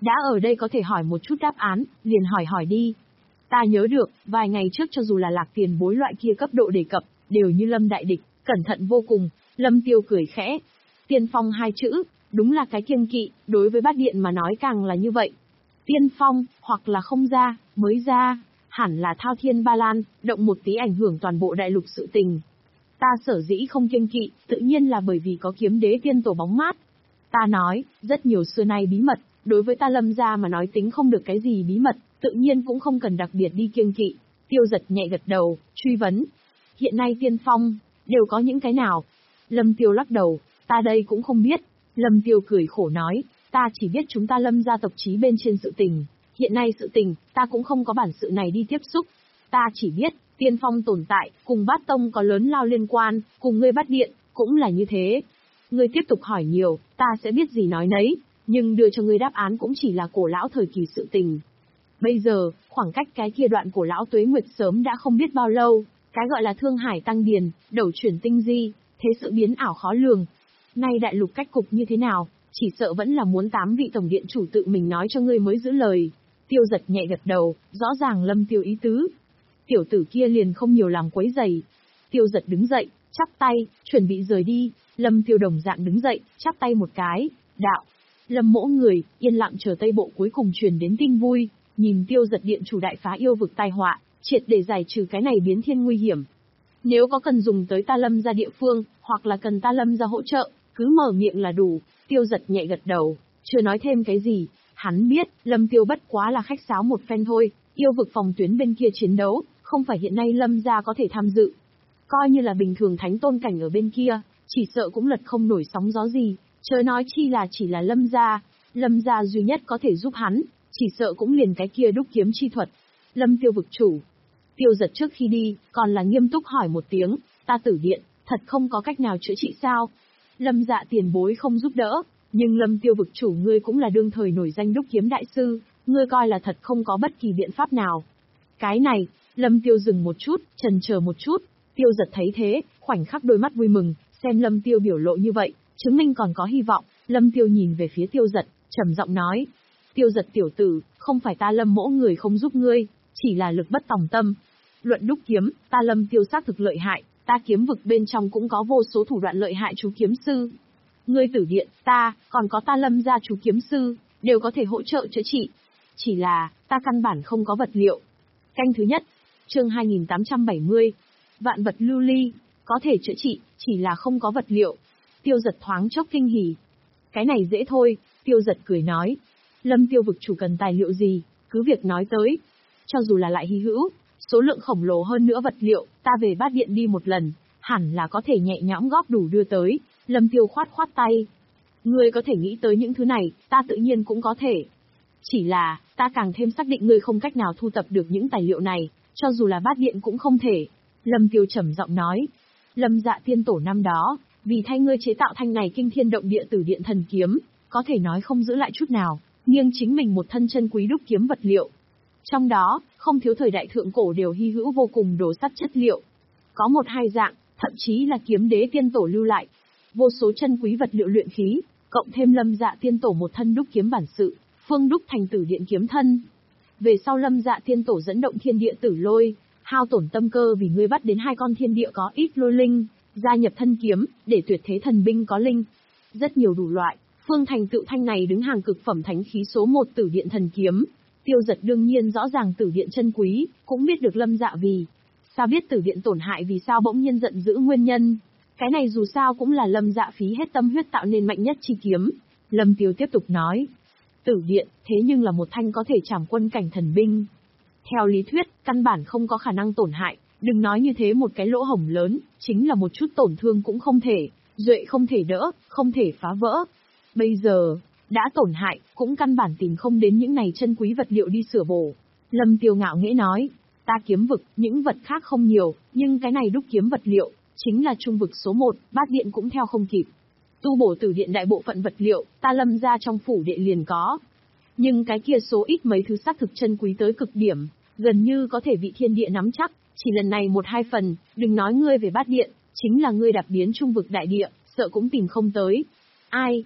Speaker 1: Đã ở đây có thể hỏi một chút đáp án, liền hỏi hỏi đi. Ta nhớ được, vài ngày trước cho dù là Lạc tiền bối loại kia cấp độ đề cập, đều như Lâm đại địch, cẩn thận vô cùng. Lâm Tiêu cười khẽ. Tiên phong hai chữ, đúng là cái kiêng kỵ, đối với bát điện mà nói càng là như vậy. Tiên phong, hoặc là không ra, mới ra, hẳn là thao thiên ba lan, động một tí ảnh hưởng toàn bộ đại lục sự tình. Ta sở dĩ không kiêng kỵ, tự nhiên là bởi vì có kiếm đế tiên tổ bóng mát. Ta nói, rất nhiều xưa nay bí mật, đối với ta Lâm gia mà nói tính không được cái gì bí mật, tự nhiên cũng không cần đặc biệt đi kiêng kỵ. Tiêu Giật nhẹ gật đầu, truy vấn. Hiện nay tiên phong, đều có những cái nào? Lâm Tiêu lắc đầu, ta đây cũng không biết. Lâm Tiêu cười khổ nói, ta chỉ biết chúng ta Lâm gia tộc chí bên trên sự tình. Hiện nay sự tình, ta cũng không có bản sự này đi tiếp xúc. Ta chỉ biết, tiên phong tồn tại, cùng bát tông có lớn lao liên quan, cùng ngươi bát điện, cũng là như thế. Ngươi tiếp tục hỏi nhiều, ta sẽ biết gì nói nấy, nhưng đưa cho ngươi đáp án cũng chỉ là cổ lão thời kỳ sự tình. Bây giờ, khoảng cách cái kia đoạn cổ lão tuế nguyệt sớm đã không biết bao lâu, cái gọi là thương hải tăng điền, đầu chuyển tinh di, thế sự biến ảo khó lường. Nay đại lục cách cục như thế nào, chỉ sợ vẫn là muốn tám vị tổng điện chủ tự mình nói cho ngươi mới giữ lời. Tiêu Giật nhẹ gật đầu, rõ ràng Lâm Tiêu ý tứ. Tiểu tử kia liền không nhiều làm quấy giày. Tiêu Giật đứng dậy, chắp tay, chuẩn bị rời đi. Lâm Tiêu đồng dạng đứng dậy, chắp tay một cái, đạo. Lâm mỗ người, yên lặng chờ Tây Bộ cuối cùng truyền đến tin vui, nhìn Tiêu Giật điện chủ đại phá yêu vực tai họa, triệt để giải trừ cái này biến thiên nguy hiểm. Nếu có cần dùng tới ta Lâm ra địa phương, hoặc là cần ta Lâm ra hỗ trợ, cứ mở miệng là đủ. Tiêu Giật nhẹ gật đầu, chưa nói thêm cái gì. Hắn biết, Lâm Tiêu bất quá là khách sáo một phen thôi, yêu vực phòng tuyến bên kia chiến đấu, không phải hiện nay Lâm gia có thể tham dự. Coi như là bình thường thánh tôn cảnh ở bên kia, chỉ sợ cũng lật không nổi sóng gió gì, chớ nói chi là chỉ là Lâm gia. Lâm gia duy nhất có thể giúp hắn, chỉ sợ cũng liền cái kia đúc kiếm chi thuật. Lâm Tiêu vực chủ. Tiêu Giật trước khi đi, còn là nghiêm túc hỏi một tiếng, ta Tử Điện, thật không có cách nào chữa trị sao? Lâm dạ tiền bối không giúp đỡ, nhưng Lâm Tiêu vực chủ ngươi cũng là đương thời nổi danh đúc kiếm đại sư, ngươi coi là thật không có bất kỳ biện pháp nào. Cái này, Lâm Tiêu dừng một chút, chần chờ một chút, Tiêu Giật thấy thế, khoảnh khắc đôi mắt vui mừng, xem Lâm Tiêu biểu lộ như vậy, chứng minh còn có hy vọng. Lâm Tiêu nhìn về phía Tiêu Giật, trầm giọng nói, Tiêu Giật tiểu tử, không phải ta Lâm mỗ người không giúp ngươi, chỉ là lực bất tòng tâm. Luận đúc kiếm, ta Lâm Tiêu xác thực lợi hại, ta kiếm vực bên trong cũng có vô số thủ đoạn lợi hại chú kiếm sư. Ngươi Tử Điện, ta, còn có ta Lâm gia chú kiếm sư, đều có thể hỗ trợ chữa trị. Chỉ là, ta căn bản không có vật liệu. Canh thứ nhất, chương hai nghìn tám trăm bảy mươi, vạn vật lưu ly, có thể chữa trị, chỉ là không có vật liệu. Tiêu Giật thoáng chốc kinh hỉ. Cái này dễ thôi, Tiêu Giật cười nói. Lâm Tiêu vực chủ cần tài liệu gì, cứ việc nói tới. Cho dù là lại hy hữu, số lượng khổng lồ hơn nữa vật liệu, ta về bát điện đi một lần, hẳn là có thể nhẹ nhõm góp đủ đưa tới. Lâm Tiêu khoát khoát tay. Ngươi có thể nghĩ tới những thứ này, ta tự nhiên cũng có thể. Chỉ là, ta càng thêm xác định ngươi không cách nào thu tập được những tài liệu này, cho dù là bát điện cũng không thể. Lâm Tiêu trầm giọng nói. Lâm dạ tiên tổ năm đó, vì thay ngươi chế tạo thanh này kinh thiên động địa Tử Điện thần kiếm, có thể nói không giữ lại chút nào, nghiêng chính mình một thân chân quý đúc kiếm vật liệu. Trong đó, không thiếu thời đại thượng cổ đều hy hữu vô cùng đồ sắt chất liệu. Có một hai dạng, thậm chí là kiếm đế tiên tổ lưu lại. Vô số chân quý vật liệu luyện khí, cộng thêm Lâm dạ tiên tổ một thân đúc kiếm bản sự, phương đúc thành Tử Điện kiếm thân. Về sau Lâm dạ tiên tổ dẫn động thiên địa tử lôi, hao tổn tâm cơ vì ngươi bắt đến hai con thiên địa có ít lôi linh, gia nhập thân kiếm, để tuyệt thế thần binh có linh. Rất nhiều đủ loại, phương thành tựu thanh này đứng hàng cực phẩm thánh khí số một Tử Điện thần kiếm. Tiêu Giật đương nhiên rõ ràng Tử Điện chân quý, cũng biết được Lâm dạ vì sao biết Tử Điện tổn hại vì sao bỗng nhiên giận dữ nguyên nhân. Cái này dù sao cũng là Lâm dạ phí hết tâm huyết tạo nên mạnh nhất chi kiếm. Lâm Tiêu tiếp tục nói. Tử Điện, thế nhưng là một thanh có thể trảm quân cảnh thần binh. Theo lý thuyết, căn bản không có khả năng tổn hại, đừng nói như thế một cái lỗ hổng lớn, chính là một chút tổn thương cũng không thể, duệ không thể đỡ, không thể phá vỡ. Bây giờ, đã tổn hại, cũng căn bản tìm không đến những này chân quý vật liệu đi sửa bổ. Lâm Tiêu ngạo nghễ nói, ta kiếm vực, những vật khác không nhiều, nhưng cái này đúc kiếm vật liệu, chính là trung vực số một, bát điện cũng theo không kịp. Tu bổ Tử Điện đại bộ phận vật liệu, ta Lâm ra trong phủ điện liền có. Nhưng cái kia số ít mấy thứ xác thực chân quý tới cực điểm, gần như có thể vị thiên địa nắm chắc, chỉ lần này một hai phần, đừng nói ngươi về bát điện, chính là ngươi đạp biến trung vực đại địa, sợ cũng tìm không tới. Ai?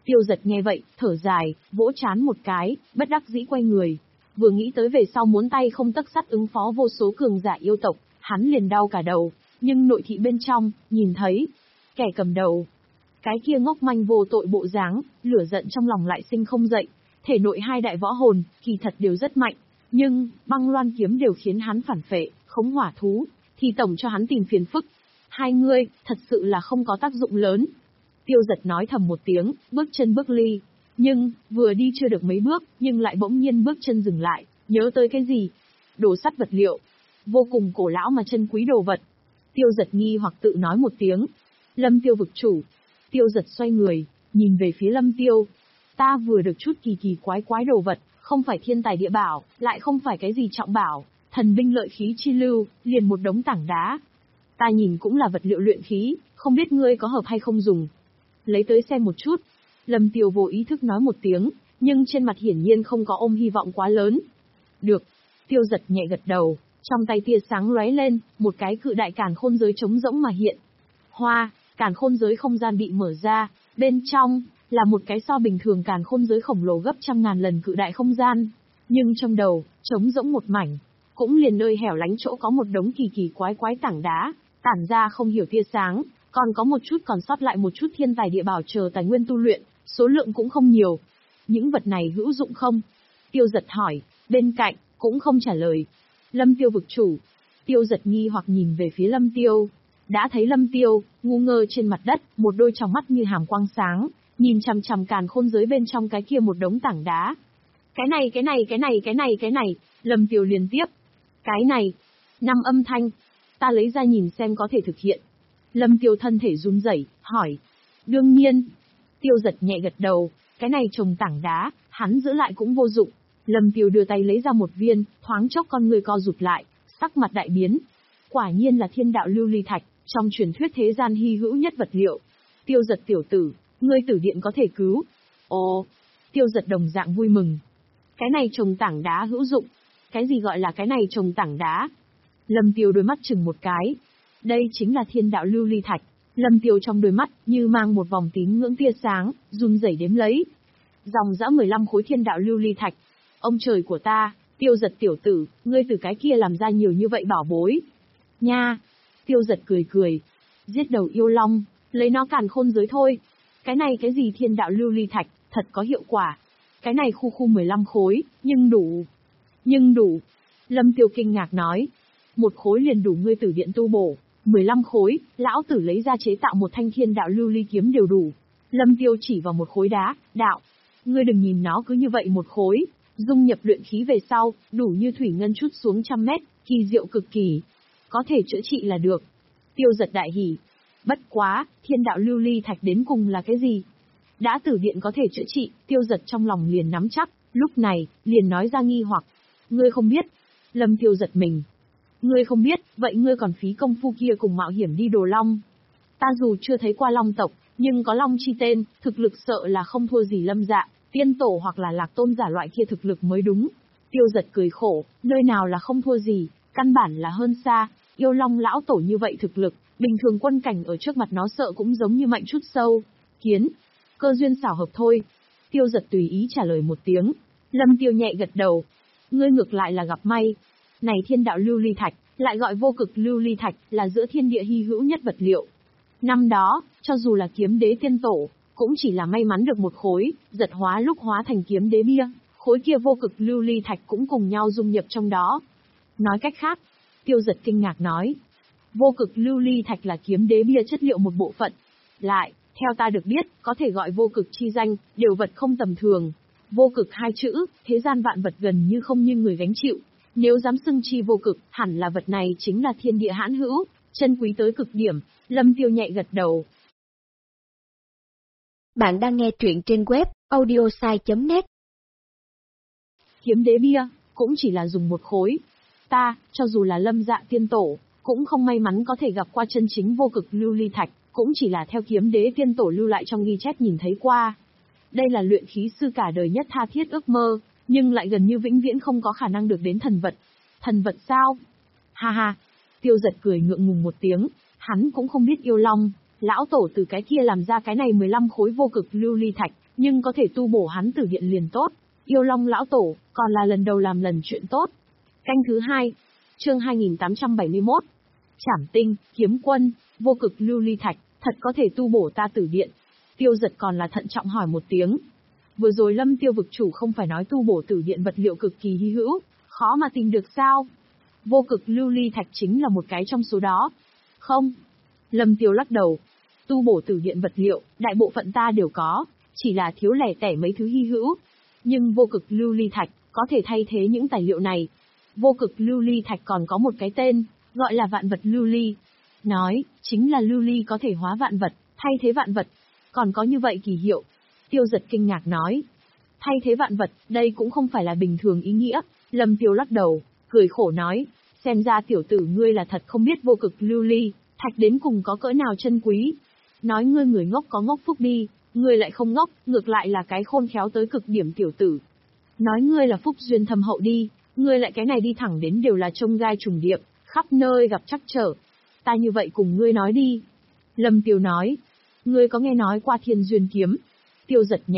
Speaker 1: Tiêu Giật nghe vậy, thở dài, vỗ trán một cái, bất đắc dĩ quay người. Vừa nghĩ tới về sau muốn tay không tấc sắt ứng phó vô số cường giả yêu tộc, hắn liền đau cả đầu, nhưng nội thị bên trong, nhìn thấy, kẻ cầm đầu. Cái kia ngốc manh vô tội bộ dáng, lửa giận trong lòng lại sinh không dậy, thể nội hai đại võ hồn, kỳ thật đều rất mạnh, nhưng, băng loan kiếm đều khiến hắn phản phệ, khống hỏa thú, thì tổng cho hắn tìm phiền phức. Hai ngươi, thật sự là không có tác dụng lớn. Tiêu Giật nói thầm một tiếng, bước chân bước ly. Nhưng, vừa đi chưa được mấy bước, nhưng lại bỗng nhiên bước chân dừng lại, nhớ tới cái gì? Đồ sắt vật liệu. Vô cùng cổ lão mà chân quý đồ vật. Tiêu Giật nghi hoặc tự nói một tiếng. Lâm Tiêu vực chủ. Tiêu Giật xoay người, nhìn về phía Lâm Tiêu. Ta vừa được chút kỳ kỳ quái quái đồ vật, không phải thiên tài địa bảo, lại không phải cái gì trọng bảo, thần binh lợi khí chi lưu, liền một đống tảng đá. Ta nhìn cũng là vật liệu luyện khí, không biết ngươi có hợp hay không dùng. Lấy tới xem một chút. Lâm Tiêu vô ý thức nói một tiếng, nhưng trên mặt hiển nhiên không có ôm hy vọng quá lớn. Được. Tiêu Giật nhẹ gật đầu, trong tay tia sáng lóe lên, một cái cự đại càn khôn giới trống rỗng mà hiện. Hoa, càn khôn giới không gian bị mở ra, bên trong, là một cái so bình thường càn khôn giới khổng lồ gấp trăm ngàn lần cự đại không gian. Nhưng trong đầu, trống rỗng một mảnh, cũng liền nơi hẻo lánh chỗ có một đống kỳ kỳ quái quái tảng đá, tản ra không hiểu tia sáng, còn có một chút còn sót lại một chút thiên tài địa bảo chờ tài nguyên tu luyện, số lượng cũng không nhiều. Những vật này hữu dụng không? Tiêu Giật hỏi, bên cạnh, cũng không trả lời. Lâm Tiêu vực chủ. Tiêu Giật nghi hoặc nhìn về phía Lâm Tiêu. Đã thấy Lâm Tiêu, ngu ngơ trên mặt đất, một đôi tròng mắt như hàm quang sáng, nhìn chằm chằm càn khôn giới bên trong cái kia một đống tảng đá. Cái này cái này cái này cái này cái này, Lâm Tiêu liên tiếp. Cái này, năm âm thanh, ta lấy ra nhìn xem có thể thực hiện. Lâm Tiêu thân thể run rẩy, hỏi. Đương nhiên. Tiêu Giật nhẹ gật đầu, cái này trồng tảng đá, hắn giữ lại cũng vô dụng. Lâm Tiêu đưa tay lấy ra một viên, thoáng chốc con người co rụt lại, sắc mặt đại biến. Quả nhiên là thiên đạo lưu ly thạch, trong truyền thuyết thế gian hy hữu nhất vật liệu. Tiêu Giật tiểu tử, ngươi tử điện có thể cứu. Ồ, Tiêu Giật đồng dạng vui mừng. Cái này trồng tảng đá hữu dụng. Cái gì gọi là cái này trồng tảng đá? Lâm Tiêu đôi mắt chừng một cái. Đây chính là thiên đạo lưu ly thạch. Lâm Tiêu trong đôi mắt như mang một vòng tín ngưỡng tia sáng, run rẩy đếm lấy. Dòng dã mười lăm khối thiên đạo lưu ly thạch. Ông trời của ta, Tiêu Giật tiểu tử, ngươi từ cái kia làm ra nhiều như vậy bảo bối. Nha! Tiêu Giật cười cười. Giết đầu yêu long, lấy nó càn khôn giới thôi. Cái này cái gì thiên đạo lưu ly thạch, thật có hiệu quả. Cái này khu khu mười lăm khối, nhưng đủ. Nhưng đủ. Lâm Tiêu kinh ngạc nói. Một khối liền đủ ngươi tử điện tu bổ. mười lăm khối, lão tử lấy ra chế tạo một thanh thiên đạo lưu ly kiếm đều đủ. Lâm Tiêu chỉ vào một khối đá, đạo. Ngươi đừng nhìn nó cứ như vậy một khối. Dung nhập luyện khí về sau, đủ như thủy ngân chút xuống trăm mét, kỳ diệu cực kỳ. Có thể chữa trị là được. Tiêu Giật đại hỉ. Bất quá, thiên đạo lưu ly thạch đến cùng là cái gì? Đã tử điện có thể chữa trị, Tiêu Giật trong lòng liền nắm chắc, lúc này, liền nói ra nghi hoặc. Ngươi không biết. Lâm Tiêu giật mình. Ngươi không biết, vậy ngươi còn phí công phu kia cùng mạo hiểm đi Đồ Long. Ta dù chưa thấy qua Long tộc, nhưng có Long chi tên, thực lực sợ là không thua gì Lâm Dạ, Tiên Tổ hoặc là Lạc Tôn giả loại kia thực lực mới đúng. Tiêu Giật cười khổ, nơi nào là không thua gì, căn bản là hơn xa, yêu Long lão tổ như vậy thực lực, bình thường quân cảnh ở trước mặt nó sợ cũng giống như mạnh chút sâu. Kiến, cơ duyên xảo hợp thôi. Tiêu Giật tùy ý trả lời một tiếng. Lâm Tiêu nhẹ gật đầu. Ngươi ngược lại là gặp may. Này thiên đạo lưu ly thạch, lại gọi vô cực lưu ly thạch, là giữa thiên địa hy hữu nhất vật liệu. Năm đó, cho dù là kiếm đế tiên tổ, cũng chỉ là may mắn được một khối, giật hóa lúc hóa thành kiếm đế bia, khối kia vô cực lưu ly thạch cũng cùng nhau dung nhập trong đó. Nói cách khác, Tiêu Giật kinh ngạc nói, vô cực lưu ly thạch là kiếm đế bia chất liệu một bộ phận. Lại, theo ta được biết, có thể gọi vô cực chi danh, đều vật không tầm thường. Vô cực hai chữ, thế gian vạn vật gần như không như người gánh chịu. Nếu dám xưng chi vô cực, hẳn là vật này chính là thiên địa hãn hữu, chân quý tới cực điểm. Lâm Tiêu nhẹ gật đầu.
Speaker 2: Bạn đang nghe truyện trên web audiosai chấm net.
Speaker 1: Kiếm đế bia, cũng chỉ là dùng một khối. Ta, cho dù là Lâm Dạ tiên tổ, cũng không may mắn có thể gặp qua chân chính vô cực lưu ly thạch, cũng chỉ là theo kiếm đế tiên tổ lưu lại trong ghi chép nhìn thấy qua. Đây là luyện khí sư cả đời nhất tha thiết ước mơ, nhưng lại gần như vĩnh viễn không có khả năng được đến thần vật. Thần vật sao? Ha ha, Tiêu Giật cười ngượng ngùng một tiếng, hắn cũng không biết yêu long, lão tổ từ cái kia làm ra cái này mười lăm khối vô cực lưu ly thạch, nhưng có thể tu bổ hắn tử điện liền tốt. Yêu Long lão tổ, còn là lần đầu làm lần chuyện tốt. Canh thứ hai, chương hai nghìn tám trăm bảy mươi mốt. Trảm tinh, kiếm quân, vô cực lưu ly thạch, thật có thể tu bổ ta tử điện. Tiêu Giật còn là thận trọng hỏi một tiếng. Vừa rồi Lâm Tiêu vực chủ không phải nói tu bổ tử điện vật liệu cực kỳ hy hữu, khó mà tìm được sao? Vô cực lưu ly thạch chính là một cái trong số đó. Không. Lâm Tiêu lắc đầu. Tu bổ tử điện vật liệu, đại bộ phận ta đều có, chỉ là thiếu lẻ tẻ mấy thứ hy hữu. Nhưng vô cực lưu ly thạch, có thể thay thế những tài liệu này. Vô cực lưu ly thạch còn có một cái tên, gọi là vạn vật lưu ly. Nói, chính là lưu ly có thể hóa vạn vật, thay thế vạn vật. Còn có như vậy kỳ hiệu. Tiêu Giật kinh ngạc nói. Thay thế vạn vật, đây cũng không phải là bình thường ý nghĩa. Lâm Tiêu lắc đầu, cười khổ nói. Xem ra tiểu tử ngươi là thật không biết vô cực lưu ly thạch đến cùng có cỡ nào chân quý. Nói ngươi người ngốc có ngốc phúc đi, ngươi lại không ngốc, ngược lại là cái khôn khéo tới cực điểm tiểu tử. Nói ngươi là phúc duyên thâm hậu đi, ngươi lại cái này đi thẳng đến đều là trông gai trùng điệp, khắp nơi gặp trắc trở. Ta như vậy cùng ngươi nói đi. Lâm Tiêu nói. Ngươi có nghe nói qua Thiên Duyên kiếm? Tiêu Giật nhẹ